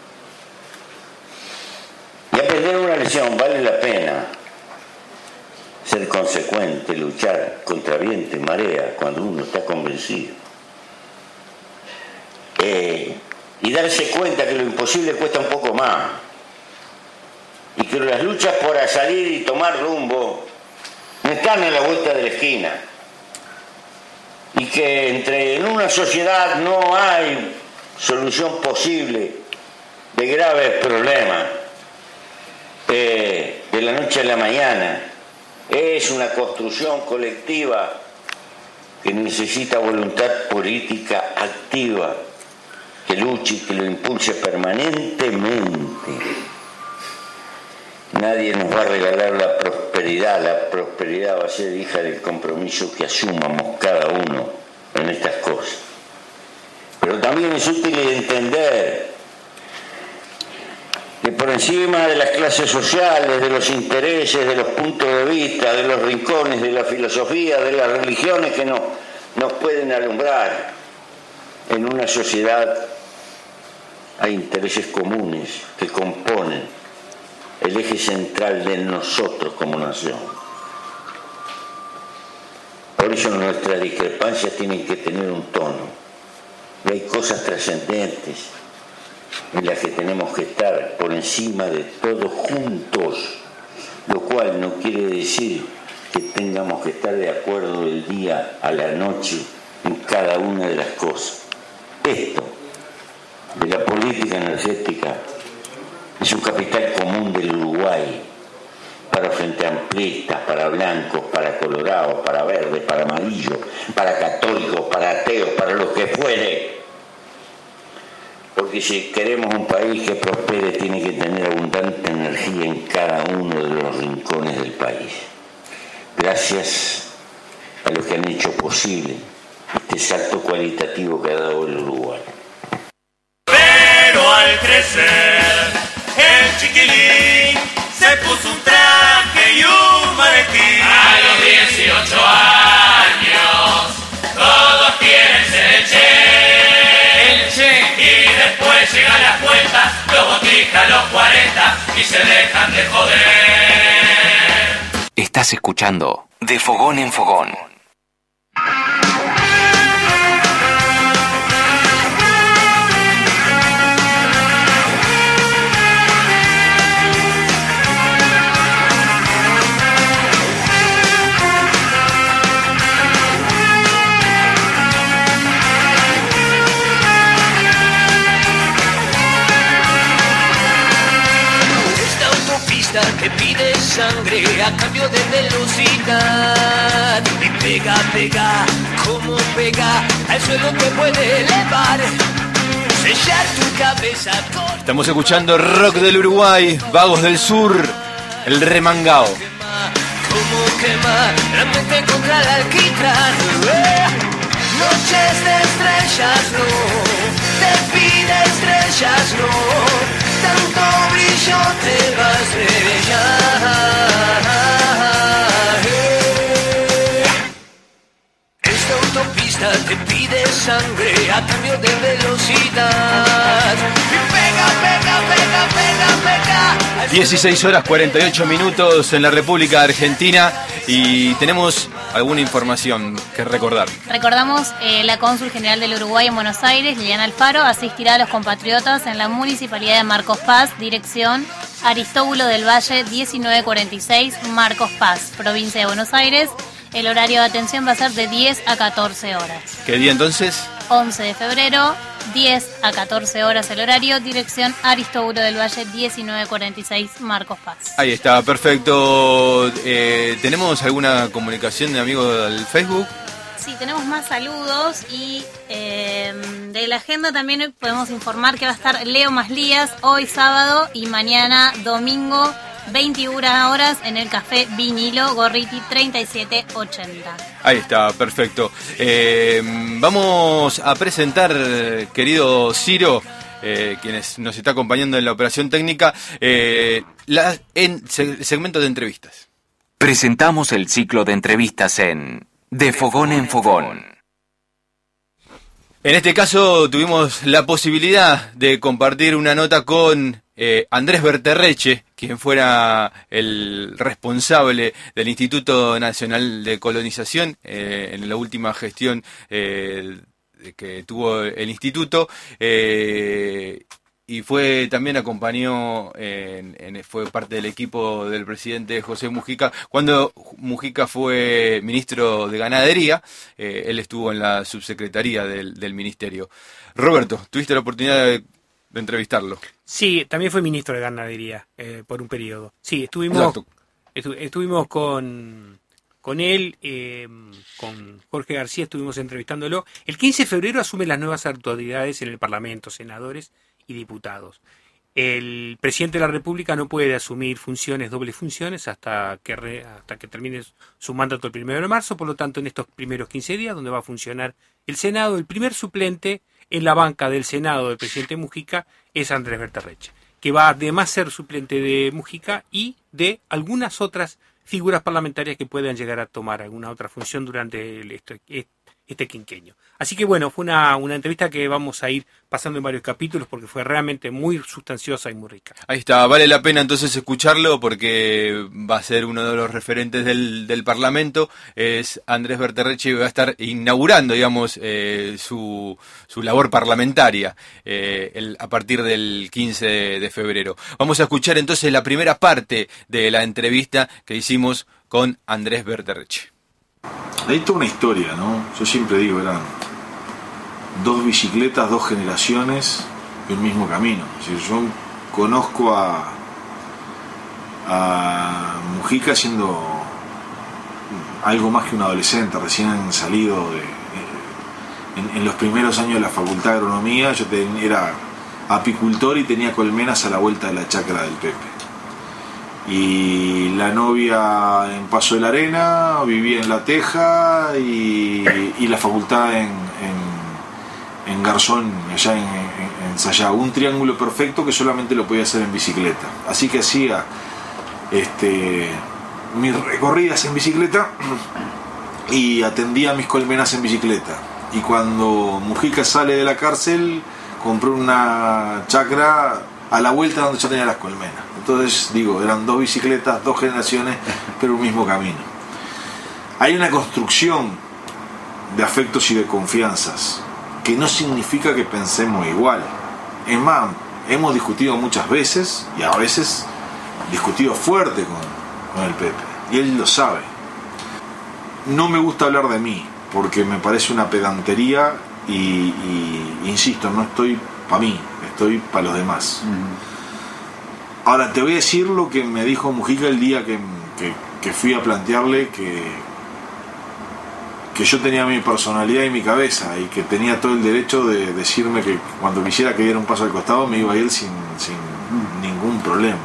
y aprender una lección, vale la pena ser consecuente, luchar contra viento y marea cuando uno está convencido. Eh, y darse cuenta que lo imposible cuesta un poco más, y que las luchas por salir y tomar rumbo no están a la vuelta de la esquina, y que entre en una sociedad no hay solución posible de graves problemas eh, de la noche a la mañana, Es una construcción colectiva que necesita voluntad política activa, que luche y que lo impulse permanentemente. Nadie nos va a regalar la prosperidad, la prosperidad va a ser hija del compromiso que asumamos cada uno en estas cosas. Pero también es útil entender que por encima de las clases sociales, de los intereses, de los puntos de vista, de los rincones, de la filosofía, de las religiones que nos, nos pueden alumbrar, en una sociedad hay intereses comunes que componen el eje central de nosotros como nación. Por eso nuestras discrepancias tienen que tener un tono. Y hay cosas trascendentes en las que tenemos que estar por encima de todos juntos, lo cual no quiere decir que tengamos que estar de acuerdo del día a la noche en cada una de las cosas. Esto de la política energética es un capital común del Uruguay para frente amplistas, para blancos, para colorados, para verdes, para amarillos, para católicos, para ateos, para los que fuere. Porque si queremos un país que prospere, tiene que tener abundante energía en cada uno de los rincones del país. Gracias a los que han hecho posible este salto cualitativo que ha dado el Uruguay. Pero al crecer, el chiquilín se puso un traje y un maletín. A los dieciocho años, todos quieren ser el Che. El Che. Y después llegan las cuentas, los botijas, los cuarenta, y se dejan de joder. Estás escuchando De Fogón en Fogón. Que pide sangre a cambio de velocidad y pega, pega, como pega al suelo que puede elevar, sellar tu cabeza con... Estamos escuchando rock del Uruguay, Vagos del Sur, el remangao. Como quema la mente contra el alquitrán. Noches de estrellas no, te pide estrellas no. Tanto brillo te va a estrellar. Esta autopista te pide sangre a cambio de velocidad. Y pega, pega, pega, pega, pega. dieciséis horas cuarenta y ocho minutos en la República Argentina y tenemos alguna información que recordar. Recordamos, eh, la cónsul general del Uruguay en Buenos Aires, Liliana Alfaro, asistirá a los compatriotas en la Municipalidad de Marcos Paz, dirección Aristóbulo del Valle diecinueve cuarenta y seis, Marcos Paz, provincia de Buenos Aires. El horario de atención va a ser de diez a catorce horas. ¿Qué día entonces? once de febrero, diez a catorce horas el horario, dirección Aristóbulo del Valle diecinueve cuarenta y seis, Marcos Paz. Ahí está, perfecto. Eh, ¿Tenemos alguna comunicación de amigos del Facebook? Sí, tenemos más saludos y eh, de la agenda también hoy podemos informar que va a estar Leo Maslías hoy sábado y mañana domingo veintiuna horas en el Café Vinilo Gorriti treinta y siete ochenta. Ahí está, perfecto. Eh, vamos a presentar, querido Ciro, eh, quienes nos está acompañando en la operación técnica, eh, la, en se, segmento de entrevistas. Presentamos el ciclo de entrevistas en De Fogón en Fogón. En este caso tuvimos la posibilidad de compartir una nota con eh, Andrés Berterreche, quien fuera el responsable del Instituto Nacional de Colonización eh, en la última gestión eh, que tuvo el instituto. Eh, Y fue también acompañó, en, en, fue parte del equipo del presidente José Mujica. Cuando Mujica fue ministro de Ganadería, eh, él estuvo en la subsecretaría del, del ministerio. Roberto, ¿tuviste la oportunidad de, de entrevistarlo? Sí, también fue ministro de Ganadería eh, por un periodo. Sí, estuvimos Exacto. Estu estuvimos con, con él, eh, con Jorge García, estuvimos entrevistándolo. El quince de febrero asume las nuevas autoridades en el Parlamento, senadores y diputados. El presidente de la República no puede asumir funciones, dobles funciones, hasta que, re, hasta que termine su mandato el primero de marzo. Por lo tanto, en estos primeros quince días, donde va a funcionar el Senado, el primer suplente en la banca del Senado del presidente Mujica es Andrés Berterreche, que va además a ser suplente de Mujica y de algunas otras figuras parlamentarias que puedan llegar a tomar alguna otra función durante el, este, este quinquenio. Así que bueno, fue una, una entrevista que vamos a ir pasando en varios capítulos porque fue realmente muy sustanciosa y muy rica. Ahí está, vale la pena entonces escucharlo porque va a ser uno de los referentes del, del Parlamento, es Andrés Berterreche, y va a estar inaugurando, digamos, eh, su, su labor parlamentaria eh, el, a partir del quince de febrero. Vamos a escuchar entonces la primera parte de la entrevista que hicimos con Andrés Berterreche. Hay toda una historia, ¿no? Yo siempre digo, eran dos bicicletas, dos generaciones y un mismo camino. Es decir, yo conozco a, a Mujica siendo algo más que un adolescente, recién salido de, en, en los primeros años de la Facultad de Agronomía. Yo ten, era apicultor y tenía colmenas a la vuelta de la chacra del Pepe. Y la novia en Paso de la Arena, vivía en La Teja y, y la facultad en, en, en Garzón, allá en, en, en Sayá. Un triángulo perfecto que solamente lo podía hacer en bicicleta. Así que hacía este, mis recorridas en bicicleta y atendía mis colmenas en bicicleta. Y cuando Mujica sale de la cárcel, compró una chacra a la vuelta donde yo tenía las colmenas. Entonces, digo, eran dos bicicletas, dos generaciones, pero un mismo camino. Hay una construcción de afectos y de confianzas, que no significa que pensemos igual. Es más, hemos discutido muchas veces, y a veces discutido fuerte con, con el Pepe, y él lo sabe. No me gusta hablar de mí, porque me parece una pedantería, y, y insisto, no estoy para mí, estoy para los demás. Uh-huh. Ahora te voy a decir lo que me dijo Mujica el día que, que, que fui a plantearle que, que yo tenía mi personalidad y mi cabeza y que tenía todo el derecho de decirme que cuando quisiera que diera un paso al costado me iba a ir sin, sin ningún problema,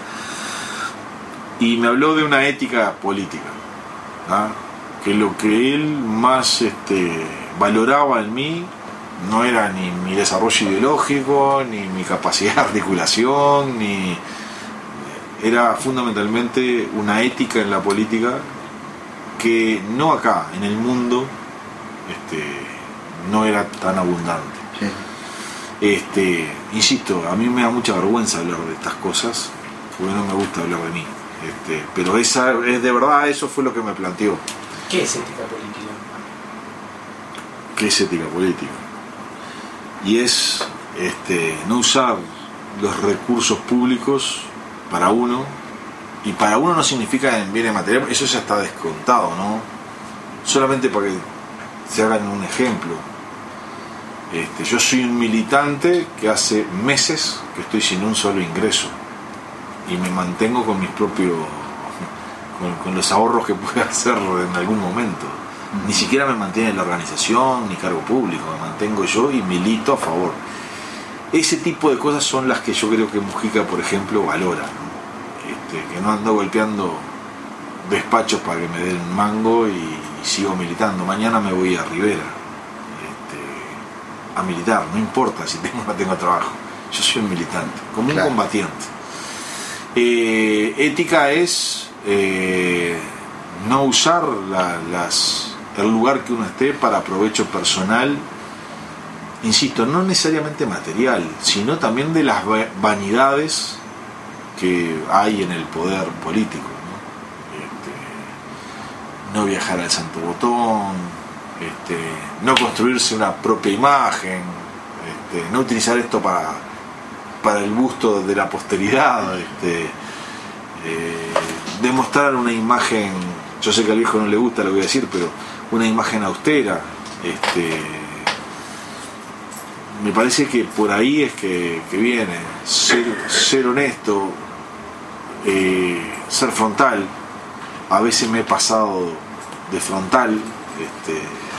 ¿no? Y me habló de una ética política, ¿no? Que lo que él más este, valoraba en mí no era ni mi desarrollo ideológico, ni mi capacidad de articulación, ni era fundamentalmente una ética en la política que no acá, en el mundo, este, no era tan abundante. Sí. Este, insisto, a mí me da mucha vergüenza hablar de estas cosas, porque no me gusta hablar de mí. Este, pero esa es de verdad, eso fue lo que me planteó. ¿Qué es ética política? ¿Qué es ética política? Y es este, no usar los recursos públicos para uno, y para uno no significa en bienes materiales, eso ya está descontado, ¿no? Solamente para que se hagan un ejemplo. Este, yo soy un militante que hace meses que estoy sin un solo ingreso y me mantengo con mis propios, con, con los ahorros que pueda hacer en algún momento. Ni siquiera me mantiene la organización ni cargo público, me mantengo yo y milito a favor. Ese tipo de cosas son las que yo creo que Mujica, por ejemplo, valora, ¿no? Este, que no ando golpeando despachos para que me den un mango y, y sigo militando. Mañana me voy a Rivera este, a militar, no importa si tengo o no tengo trabajo. Yo soy un militante, como un claro. combatiente. Eh, ética es eh, no usar la, las... el lugar que uno esté para provecho personal, insisto, no necesariamente material, sino también de las vanidades que hay en el poder político, ¿no? Este, no viajar al Santo Botón, este, no construirse una propia imagen, este, no utilizar esto para, para el gusto de la posteridad, este, eh, demostrar una imagen, yo sé que al viejo no le gusta lo que voy a decir, pero una imagen austera. Este, me parece que por ahí es que, que viene ser, ser honesto, eh, ser frontal, a veces me he pasado de frontal. Este,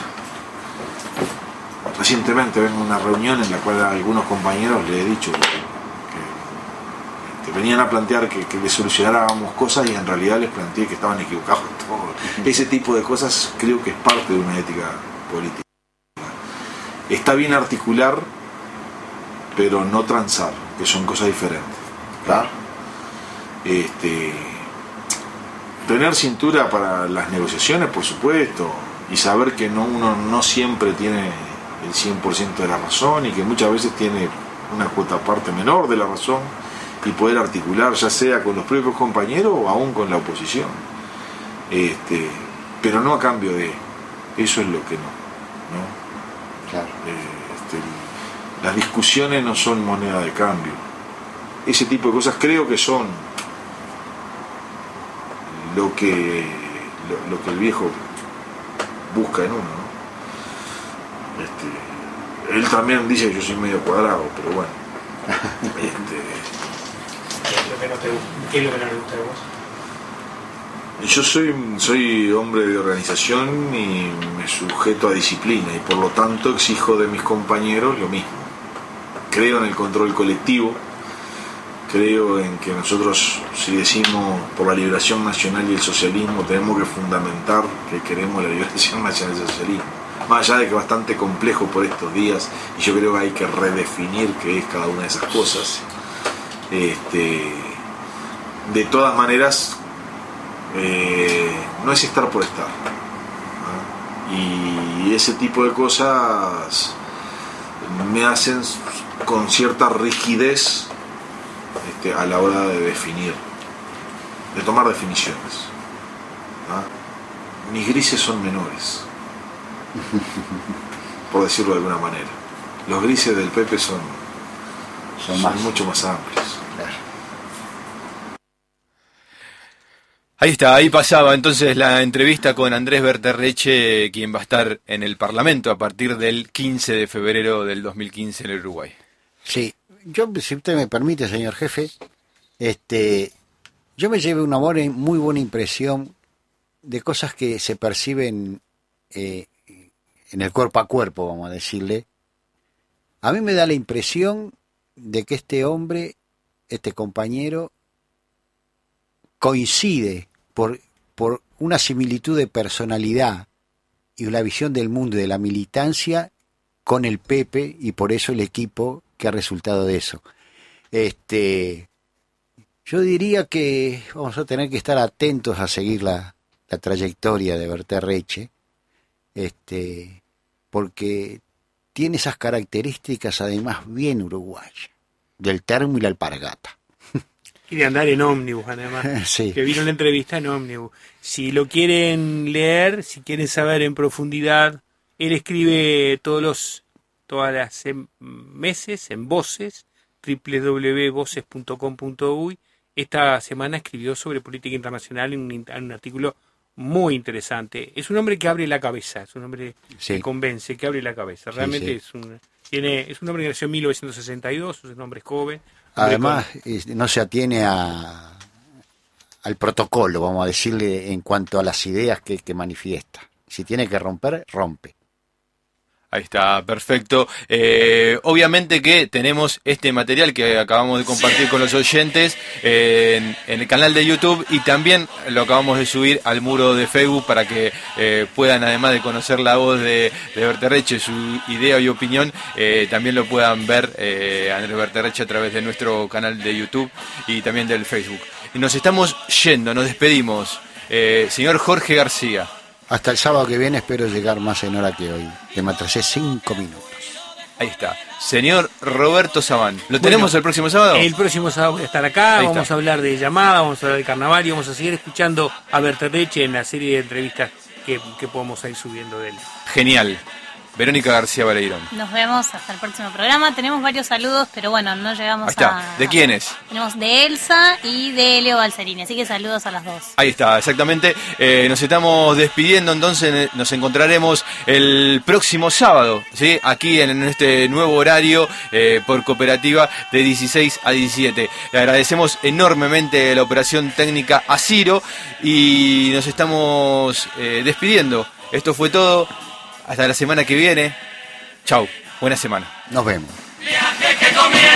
recientemente vengo a una reunión en la cual a algunos compañeros les he dicho que, que, que venían a plantear que, que les solucionáramos cosas y en realidad les planteé que estaban equivocados en todo. Ese tipo de cosas creo que es parte de una ética política. Está bien articular, pero no transar, que son cosas diferentes. ¿Verdad? Este, tener cintura para las negociaciones, por supuesto, y saber que no, uno no siempre tiene el cien por ciento de la razón y que muchas veces tiene una cuota parte menor de la razón, y poder articular ya sea con los propios compañeros o aún con la oposición, este, pero no a cambio de eso. Es lo que no, ¿no? Claro. Este, las discusiones no son moneda de cambio. Ese tipo de cosas creo que son lo que lo, lo que el viejo busca en uno, ¿no? Este, él también dice que yo soy medio cuadrado, pero bueno. Este, ¿Qué es lo que no te gusta? ¿Qué es lo que no le gusta de vos? Yo soy, soy hombre de organización y me sujeto a disciplina y por lo tanto exijo de mis compañeros lo mismo. Creo en el control colectivo, creo en que nosotros, si decimos por la liberación nacional y el socialismo, tenemos que fundamentar que queremos la liberación nacional y el socialismo. Más allá de que es bastante complejo por estos días y yo creo que hay que redefinir qué es cada una de esas cosas. Este, de todas maneras, eh, no es estar por estar, ¿no? Y ese tipo de cosas me hacen con cierta rigidez este, a la hora de definir, de tomar definiciones, ¿no? Mis grises son menores, por decirlo de alguna manera. Los grises del Pepe son, son, son más, mucho más amplios. Ahí está, ahí pasaba entonces la entrevista con Andrés Berterreche, quien va a estar en el Parlamento a partir del quince de febrero del dos mil quince en el Uruguay. Sí, yo, si usted me permite, señor jefe, este, yo me llevé una buena, muy buena impresión de cosas que se perciben eh, en el cuerpo a cuerpo, vamos a decirle. A mí me da la impresión de que este hombre, este compañero, coincide por, por una similitud de personalidad y una visión del mundo y de la militancia con el Pepe, y por eso el equipo que ha resultado de eso. Este, yo diría que vamos a tener que estar atentos a seguir la, la trayectoria de Berterreche, este, porque tiene esas características además bien uruguayas, del termo y la alpargata. Y de andar en ómnibus, además. Sí. Que vino la entrevista en ómnibus. Si lo quieren leer, si quieren saber en profundidad, él escribe todos los, todas las meses en Voces, doble u doble u doble u punto voces punto com punto uy. Esta semana escribió sobre política internacional en un, en un artículo muy interesante. Es un hombre que abre la cabeza, es un hombre sí. que convence, que abre la cabeza. Realmente sí, sí. es un tiene es un hombre que nació en mil novecientos sesenta y dos, es un hombre joven. Además, no se atiene a, al protocolo, vamos a decirle, en cuanto a las ideas que, que manifiesta. Si tiene que romper, rompe. Ahí está, perfecto. Eh, obviamente que tenemos este material que acabamos de compartir con los oyentes eh, en, en el canal de YouTube, y también lo acabamos de subir al muro de Facebook para que eh, puedan, además de conocer la voz de, de Berterreche, su idea y opinión, eh, también lo puedan ver eh, Andrés Berterreche a través de nuestro canal de YouTube y también del Facebook. Y nos estamos yendo, nos despedimos. Eh, señor Jorge García. Hasta el sábado que viene espero llegar más en hora que hoy, que me atrasé cinco minutos. Ahí está. Señor Roberto Sabán. ¿Lo tenemos bueno, el próximo sábado? El próximo sábado voy a estar acá, Ahí vamos está. a hablar de llamada, vamos a hablar de carnaval y vamos a seguir escuchando a Berterreche en la serie de entrevistas que, que podemos ir subiendo de él. Genial. Verónica García Baleirón. Nos vemos hasta el próximo programa. Tenemos varios saludos, pero bueno, no llegamos Ahí está. a... ¿De quiénes? Tenemos de Elsa y de Leo Balserini, así que saludos a las dos. Ahí está, exactamente. Eh, nos estamos despidiendo, entonces nos encontraremos el próximo sábado, ¿sí? Aquí en este nuevo horario eh, por Cooperativa de dieciséis a diecisiete. Le agradecemos enormemente la operación técnica a Ciro y nos estamos eh, despidiendo. Esto fue todo. Hasta la semana que viene. Chau. Buena semana. Nos vemos.